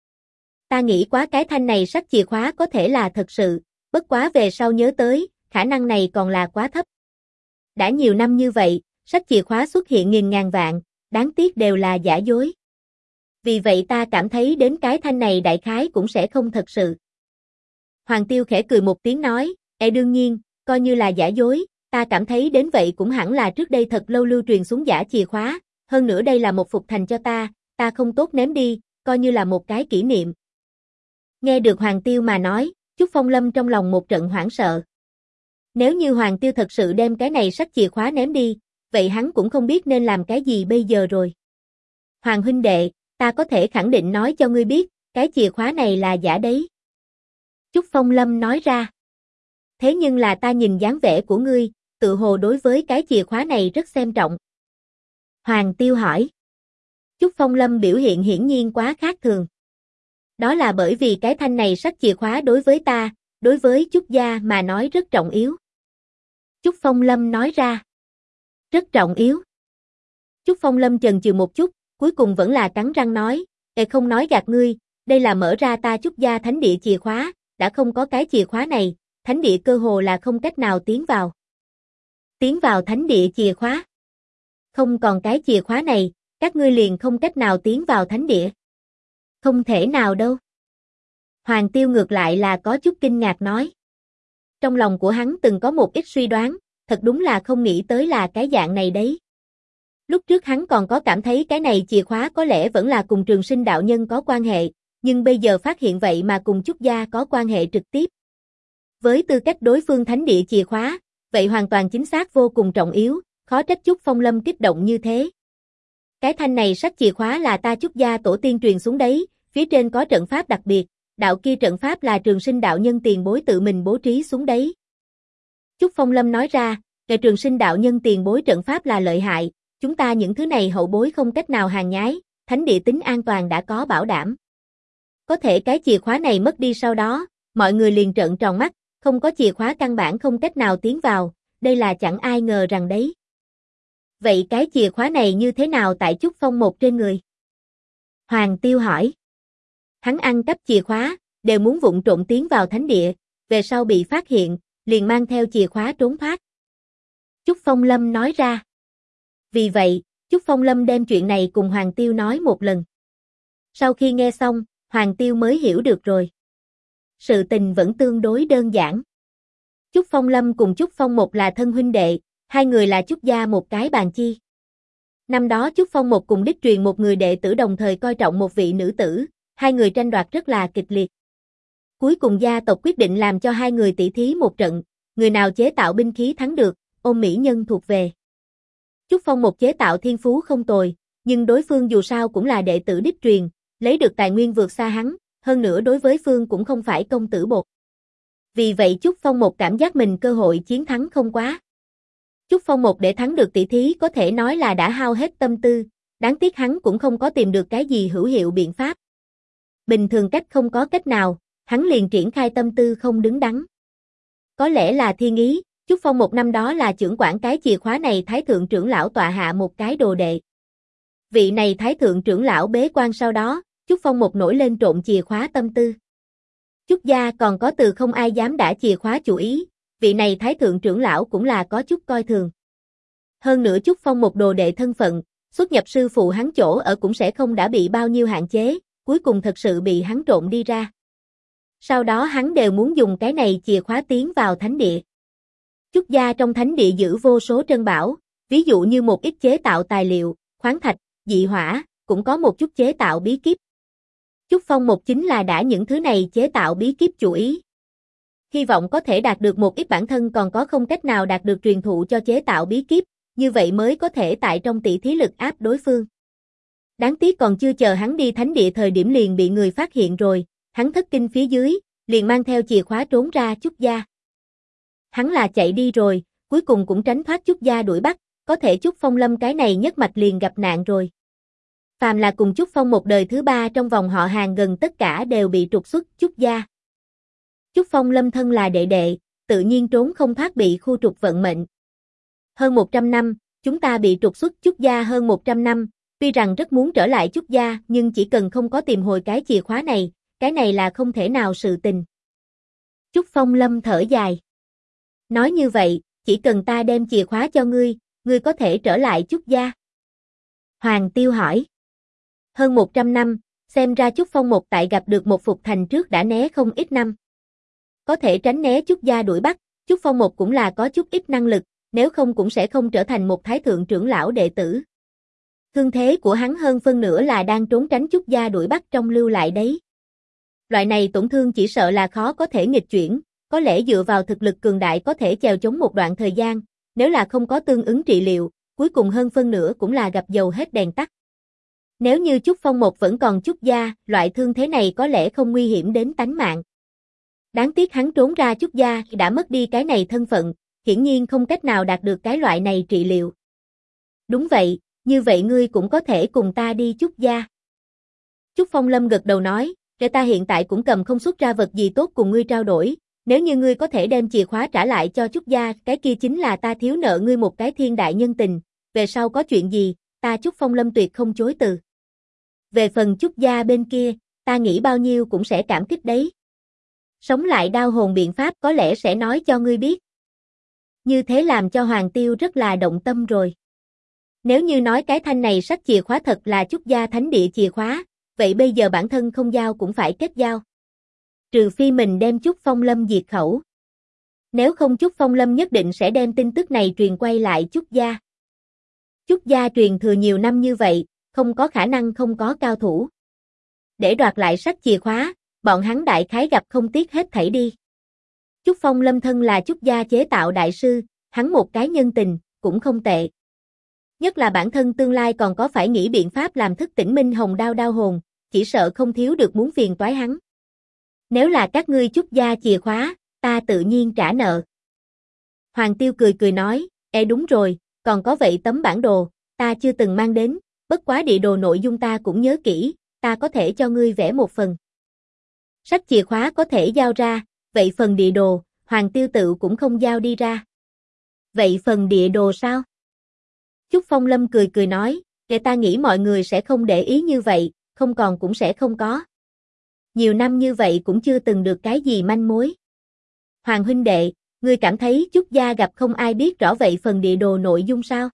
S1: Ta nghĩ quá cái thanh này sách chìa khóa có thể là thật sự, bất quá về sau nhớ tới, khả năng này còn là quá thấp. Đã nhiều năm như vậy, sách chìa khóa xuất hiện nghìn ngàn vạn, đáng tiếc đều là giả dối. Vì vậy ta cảm thấy đến cái thanh này đại khái cũng sẽ không thật sự. Hoàng Tiêu khẽ cười một tiếng nói, đương nhiên, coi như là giả dối, ta cảm thấy đến vậy cũng hẳn là trước đây thật lâu lưu truyền xuống giả chìa khóa, hơn nữa đây là một Phục Thành cho ta không tốt ném đi, coi như là một cái kỷ niệm. Nghe được Hoàng Tiêu mà nói, Chúc Phong Lâm trong lòng một trận hoảng sợ. Nếu như Hoàng Tiêu thật sự đem cái này sách chìa khóa ném đi, vậy hắn cũng không biết nên làm cái gì bây giờ rồi. Hoàng huynh đệ, ta có thể khẳng định nói cho ngươi biết, cái chìa khóa này là giả đấy. Chúc Phong Lâm nói ra. Thế nhưng là ta nhìn dáng vẻ của ngươi, tự hồ đối với cái chìa khóa này rất xem trọng. Hoàng Tiêu hỏi. Chúc Phong Lâm biểu hiện hiển nhiên quá khác thường. Đó là bởi vì cái thanh này sách chìa khóa đối với ta, đối với Chúc gia mà nói rất trọng yếu. Chúc Phong Lâm nói ra. Rất trọng yếu. Chúc Phong Lâm chần chừ một chút, cuối cùng vẫn là cắn răng nói, không nói gạt ngươi, đây là mở ra ta Chúc gia thánh địa chìa khóa, đã không có cái chìa khóa này, thánh địa cơ hồ là không cách nào tiến vào. Tiến vào thánh địa chìa khóa. Không còn cái chìa khóa này, các ngươi liền không cách nào tiến vào thánh địa. Không thể nào đâu. Hoàng Tiêu ngược lại là có chút kinh ngạc nói. Trong lòng của hắn từng có một ít suy đoán, thật đúng là không nghĩ tới là cái dạng này đấy. Lúc trước hắn còn có cảm thấy cái này chìa khóa có lẽ vẫn là cùng Trường Sinh đạo nhân có quan hệ, nhưng bây giờ phát hiện vậy mà cùng Chúc gia có quan hệ trực tiếp. Với tư cách đối phương thánh địa chìa khóa, vậy hoàn toàn chính xác vô cùng trọng yếu, khó trách Chúc Phong Lâm kích động như thế. Cái thanh này sách chìa khóa là ta Chúc gia tổ tiên truyền xuống đấy, phía trên có trận pháp đặc biệt, đạo kia trận pháp là Trường Sinh đạo nhân tiền bối tự mình bố trí xuống đấy. Chúc Phong Lâm nói ra, cái Trường Sinh đạo nhân tiền bối trận pháp là lợi hại, chúng ta những thứ này hậu bối không cách nào hàng nhái, thánh địa tính an toàn đã có bảo đảm. Có thể cái chìa khóa này mất đi sau đó, mọi người liền trợn tròn mắt, không có chìa khóa căn bản không cách nào tiến vào, đây là chẳng ai ngờ rằng đấy. Vậy cái chìa khóa này như thế nào tại Chúc Phong một trên người? Hoàng Tiêu hỏi. Hắn ăn cắp chìa khóa, đều muốn vụng trộm tiến vào thánh địa, về sau bị phát hiện, liền mang theo chìa khóa trốn thoát. Chúc Phong Lâm nói ra. Vì vậy, Chúc Phong Lâm đem chuyện này cùng Hoàng Tiêu nói một lần. Sau khi nghe xong, Hoàng Tiêu mới hiểu được rồi. Sự tình vẫn tương đối đơn giản. Chúc Phong Lâm cùng Chúc Phong Một là thân huynh đệ, hai người là Chúc gia một cái bàn chi. Năm đó Chúc Phong Một cùng đích truyền một người đệ tử đồng thời coi trọng một vị nữ tử, hai người tranh đoạt rất là kịch liệt. Cuối cùng gia tộc quyết định làm cho hai người tỷ thí một trận, người nào chế tạo binh khí thắng được, ôm mỹ nhân thuộc về. Chúc Phong Một chế tạo thiên phú không tồi, nhưng đối phương dù sao cũng là đệ tử đích truyền, lấy được tài nguyên vượt xa hắn, hơn nữa đối với phương cũng không phải công tử bột. Vì vậy Chúc Phong Một cảm giác mình cơ hội chiến thắng không quá. Chúc Phong Một để thắng được tỷ thí có thể nói là đã hao hết tâm tư, đáng tiếc hắn cũng không có tìm được cái gì hữu hiệu biện pháp. Bình thường cách không có cách nào, hắn liền triển khai tâm tư không đứng đắn. Có lẽ là thiên ý, Chúc Phong Một năm đó là trưởng quản cái chìa khóa này Thái Thượng trưởng lão tọa hạ một cái đồ đệ. Vị này Thái Thượng trưởng lão bế quan sau đó, Chúc Phong Một nổi lên trộn chìa khóa tâm tư. Chúc gia còn có từ không ai dám đả chìa khóa chủ ý, vị này Thái Thượng trưởng lão cũng là có chút coi thường. Hơn nữa Chúc Phong Một đồ đệ thân phận, xuất nhập sư phụ hắn chỗ ở cũng sẽ không đã bị bao nhiêu hạn chế, cuối cùng thật sự bị hắn trộn đi ra. Sau đó hắn đều muốn dùng cái này chìa khóa tiến vào thánh địa. Chúc gia trong thánh địa giữ vô số trân bảo, ví dụ như một ít chế tạo tài liệu, khoáng thạch, dị hỏa, cũng có một chút chế tạo bí kíp. Chúc Phong Một chính là đã những thứ này chế tạo bí kíp chủ ý. Hy vọng có thể đạt được một ít bản thân còn có không cách nào đạt được truyền thụ cho chế tạo bí kíp, như vậy mới có thể tại trong tỷ thí lực áp đối phương. Đáng tiếc còn chưa chờ hắn đi thánh địa thời điểm liền bị người phát hiện rồi, hắn thất kinh phía dưới, liền mang theo chìa khóa trốn ra Chúc gia. Hắn là chạy đi rồi, cuối cùng cũng tránh thoát Chúc gia đuổi bắt, có thể Chúc Phong Lâm cái này nhất mạch liền gặp nạn rồi. Phàm là cùng Chúc Phong Một đời thứ ba trong vòng họ hàng gần tất cả đều bị trục xuất Chúc gia. Chúc Phong Lâm thân là đệ đệ, tự nhiên trốn không thoát bị khu trục vận mệnh. Hơn 100 năm, chúng ta bị trục xuất Chúc gia hơn 100 năm, tuy rằng rất muốn trở lại Chúc gia nhưng chỉ cần không có tìm hồi cái chìa khóa này, cái này là không thể nào sự tình. Chúc Phong Lâm thở dài. Nói như vậy, chỉ cần ta đem chìa khóa cho ngươi, ngươi có thể trở lại Chúc gia. Hoàng Tiêu hỏi. Hơn 100 năm, xem ra Chúc Phong Một tại gặp được một Phục Thành trước đã né không ít năm. Có thể tránh né Chúc gia đuổi bắt, Chúc Phong Một cũng là có chút ít năng lực, nếu không cũng sẽ không trở thành một Thái Thượng trưởng lão đệ tử. Thương thế của hắn hơn phân nửa là đang trốn tránh Chúc gia đuổi bắt trong lưu lại đấy. Loại này tổn thương chỉ sợ là khó có thể nghịch chuyển, có lẽ dựa vào thực lực cường đại có thể chèo chống một đoạn thời gian, nếu là không có tương ứng trị liệu, cuối cùng hơn phân nửa cũng là gặp dầu hết đèn tắt. Nếu như Chúc Phong Một vẫn còn Chúc gia, loại thương thế này có lẽ không nguy hiểm đến tánh mạng. Đáng tiếc hắn trốn ra Chúc gia đã mất đi cái này thân phận, hiển nhiên không cách nào đạt được cái loại này trị liệu. Đúng vậy, như vậy ngươi cũng có thể cùng ta đi Chúc gia. Chúc Phong Lâm gật đầu nói, để ta hiện tại cũng cầm không xuất ra vật gì tốt cùng ngươi trao đổi, nếu như ngươi có thể đem chìa khóa trả lại cho Chúc gia, cái kia chính là ta thiếu nợ ngươi một cái thiên đại nhân tình, về sau có chuyện gì, ta Chúc Phong Lâm tuyệt không chối từ. Về phần Chúc gia bên kia, ta nghĩ bao nhiêu cũng sẽ cảm kích đấy. Sống lại đau hồn biện pháp có lẽ sẽ nói cho ngươi biết. Như thế làm cho Hoàng Tiêu rất là động tâm rồi. Nếu như nói cái thanh này sách chìa khóa thật là Chúc gia thánh địa chìa khóa, vậy bây giờ bản thân không giao cũng phải kết giao. Trừ phi mình đem Chúc Phong Lâm diệt khẩu. Nếu không Chúc Phong Lâm nhất định sẽ đem tin tức này truyền quay lại Chúc gia. Chúc gia truyền thừa nhiều năm như vậy, không có khả năng không có cao thủ. Để đoạt lại sách chìa khóa, bọn hắn đại khái gặp không tiếc hết thảy đi. Chúc Phong Lâm thân là Chúc gia chế tạo đại sư, hắn một cái nhân tình, cũng không tệ. Nhất là bản thân tương lai còn có phải nghĩ biện pháp làm thức tỉnh Minh Hồng đao đao hồn, chỉ sợ không thiếu được muốn phiền toái hắn. Nếu là các ngươi Chúc gia chìa khóa, ta tự nhiên trả nợ. Hoàng Tiêu cười cười nói, đúng rồi, còn có vậy tấm bản đồ, ta chưa từng mang đến, bất quá địa đồ nội dung ta cũng nhớ kỹ, ta có thể cho ngươi vẽ một phần. Sách chìa khóa có thể giao ra, vậy phần địa đồ, Hoàng Tiêu tự cũng không giao đi ra. Vậy phần địa đồ sao? Chúc Phong Lâm cười cười nói, ta nghĩ mọi người sẽ không để ý như vậy, không còn cũng sẽ không có. Nhiều năm như vậy cũng chưa từng được cái gì manh mối. Hoàng huynh đệ, ngươi cảm thấy Chúc gia gặp không ai biết rõ vậy phần địa đồ nội dung sao?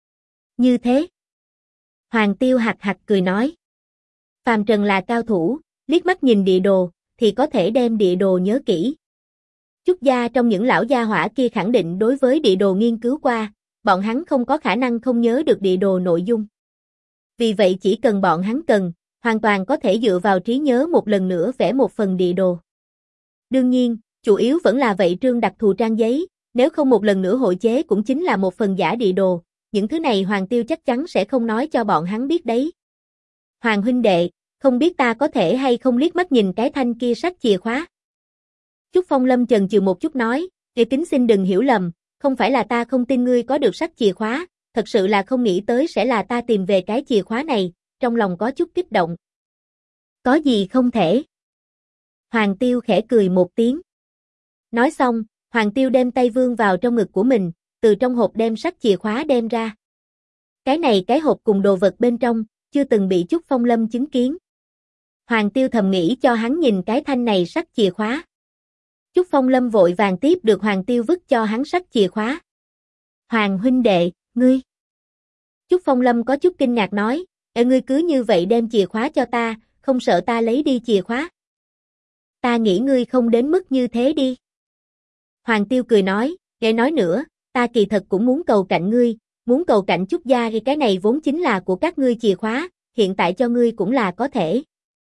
S1: Như thế. Hoàng Tiêu hạc hạc cười nói. Phàm trần là cao thủ, liếc mắt nhìn địa đồ, thì có thể đem địa đồ nhớ kỹ. Chúc gia trong những lão gia hỏa kia khẳng định đối với địa đồ nghiên cứu qua, bọn hắn không có khả năng không nhớ được địa đồ nội dung. Vì vậy chỉ cần bọn hắn cần, hoàn toàn có thể dựa vào trí nhớ một lần nữa vẽ một phần địa đồ. Đương nhiên, chủ yếu vẫn là vậy trương đặc thù trang giấy, nếu không một lần nữa hội chế cũng chính là một phần giả địa đồ, những thứ này Hoàng Tiêu chắc chắn sẽ không nói cho bọn hắn biết đấy. Hoàng huynh đệ, không biết ta có thể hay không liếc mắt nhìn cái thanh kia sách chìa khóa. Chúc Phong Lâm chần chừ một chút nói, kính xin đừng hiểu lầm, không phải là ta không tin ngươi có được sách chìa khóa, thật sự là không nghĩ tới sẽ là ta tìm về cái chìa khóa này, trong lòng có chút kích động. Có gì không thể? Hoàng Tiêu khẽ cười một tiếng. Nói xong, Hoàng Tiêu đem tay vươn vào trong ngực của mình, từ trong hộp đem sách chìa khóa đem ra. Cái này cái hộp cùng đồ vật bên trong, chưa từng bị Chúc Phong Lâm chứng kiến. Hoàng Tiêu thầm nghĩ cho hắn nhìn cái thanh này sách chìa khóa. Chúc Phong Lâm vội vàng tiếp được Hoàng Tiêu vứt cho hắn sách chìa khóa. Hoàng huynh đệ, ngươi. Chúc Phong Lâm có chút kinh ngạc nói, ngươi cứ như vậy đem chìa khóa cho ta, không sợ ta lấy đi chìa khóa. Ta nghĩ ngươi không đến mức như thế đi. Hoàng Tiêu cười nói, nói nữa, ta kỳ thật cũng muốn cầu cạnh ngươi, muốn cầu cạnh Chúc gia thì cái này vốn chính là của các ngươi chìa khóa, hiện tại cho ngươi cũng là có thể.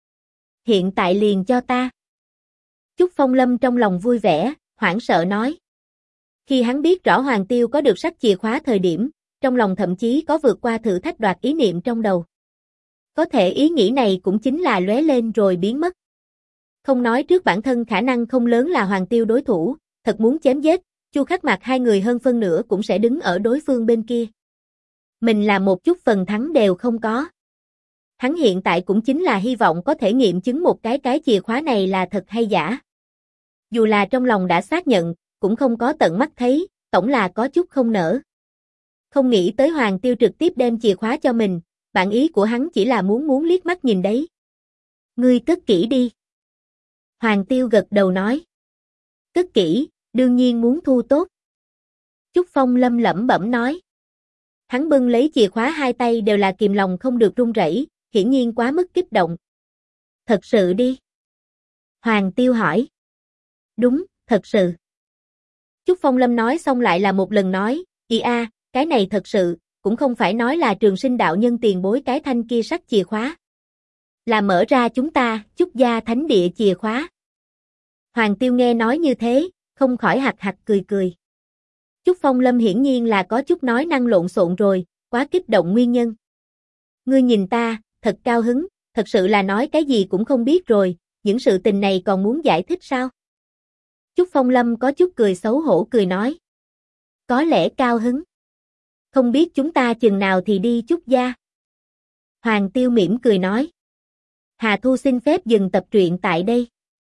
S1: Hiện tại liền cho ta. Chúc Phong Lâm trong lòng vui vẻ, hoảng sợ nói. Khi hắn biết rõ Hoàng Tiêu có được sách chìa khóa thời điểm, trong lòng thậm chí có vượt qua thử thách đoạt ý niệm trong đầu. Có thể ý nghĩ này cũng chính là lóe lên rồi biến mất. Không nói trước bản thân khả năng không lớn là Hoàng Tiêu đối thủ, thật muốn chém giết, Chu Khắc Mạc hai người hơn phân nửa cũng sẽ đứng ở đối phương bên kia. Mình là một chút phần thắng đều không có. Hắn hiện tại cũng chính là hy vọng có thể nghiệm chứng một cái chìa khóa này là thật hay giả. Dù là trong lòng đã xác nhận, cũng không có tận mắt thấy, tổng là có chút không nỡ. Không nghĩ tới Hoàng Tiêu trực tiếp đem chìa khóa cho mình, bản ý của hắn chỉ là muốn liếc mắt nhìn đấy. Ngươi cất kỹ đi. Hoàng Tiêu gật đầu nói. Cất kỹ, đương nhiên muốn thu tốt. Chúc Phong Lâm lẩm bẩm nói. Hắn bưng lấy chìa khóa hai tay đều là kìm lòng không được run rẩy, hiển nhiên quá mức kích động. Thật sự đi. Hoàng Tiêu hỏi. Đúng, thật sự. Chúc Phong Lâm nói xong lại là một lần nói, cái này thật sự, cũng không phải nói là Trường Sinh đạo nhân tiền bối cái thanh kia sách chìa khóa. Là mở ra chúng ta, Chúc gia thánh địa chìa khóa. Hoàng Tiêu nghe nói như thế, không khỏi hạc hạc cười cười. Chúc Phong Lâm hiển nhiên là có chút nói năng lộn xộn rồi, quá kích động nguyên nhân. Ngươi nhìn ta, thật cao hứng, thật sự là nói cái gì cũng không biết rồi, những sự tình này còn muốn giải thích sao? Chúc Phong Lâm có chút cười xấu hổ cười nói. Có lẽ cao hứng. Không biết chúng ta chừng nào thì đi Chúc gia. Hoàng Tiêu mỉm cười nói. Hà Thu xin phép dừng tập truyện tại đây.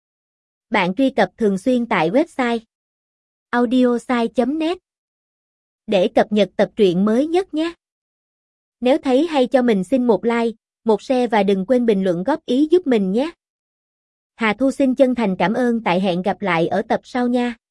S1: Bạn truy cập thường xuyên tại website audiosai.net để cập nhật tập truyện mới nhất nhé. Nếu thấy hay cho mình xin một like, một share và đừng quên bình luận góp ý giúp mình nhé. Hà Thu xin chân thành cảm ơn tại hẹn gặp lại ở tập sau nha.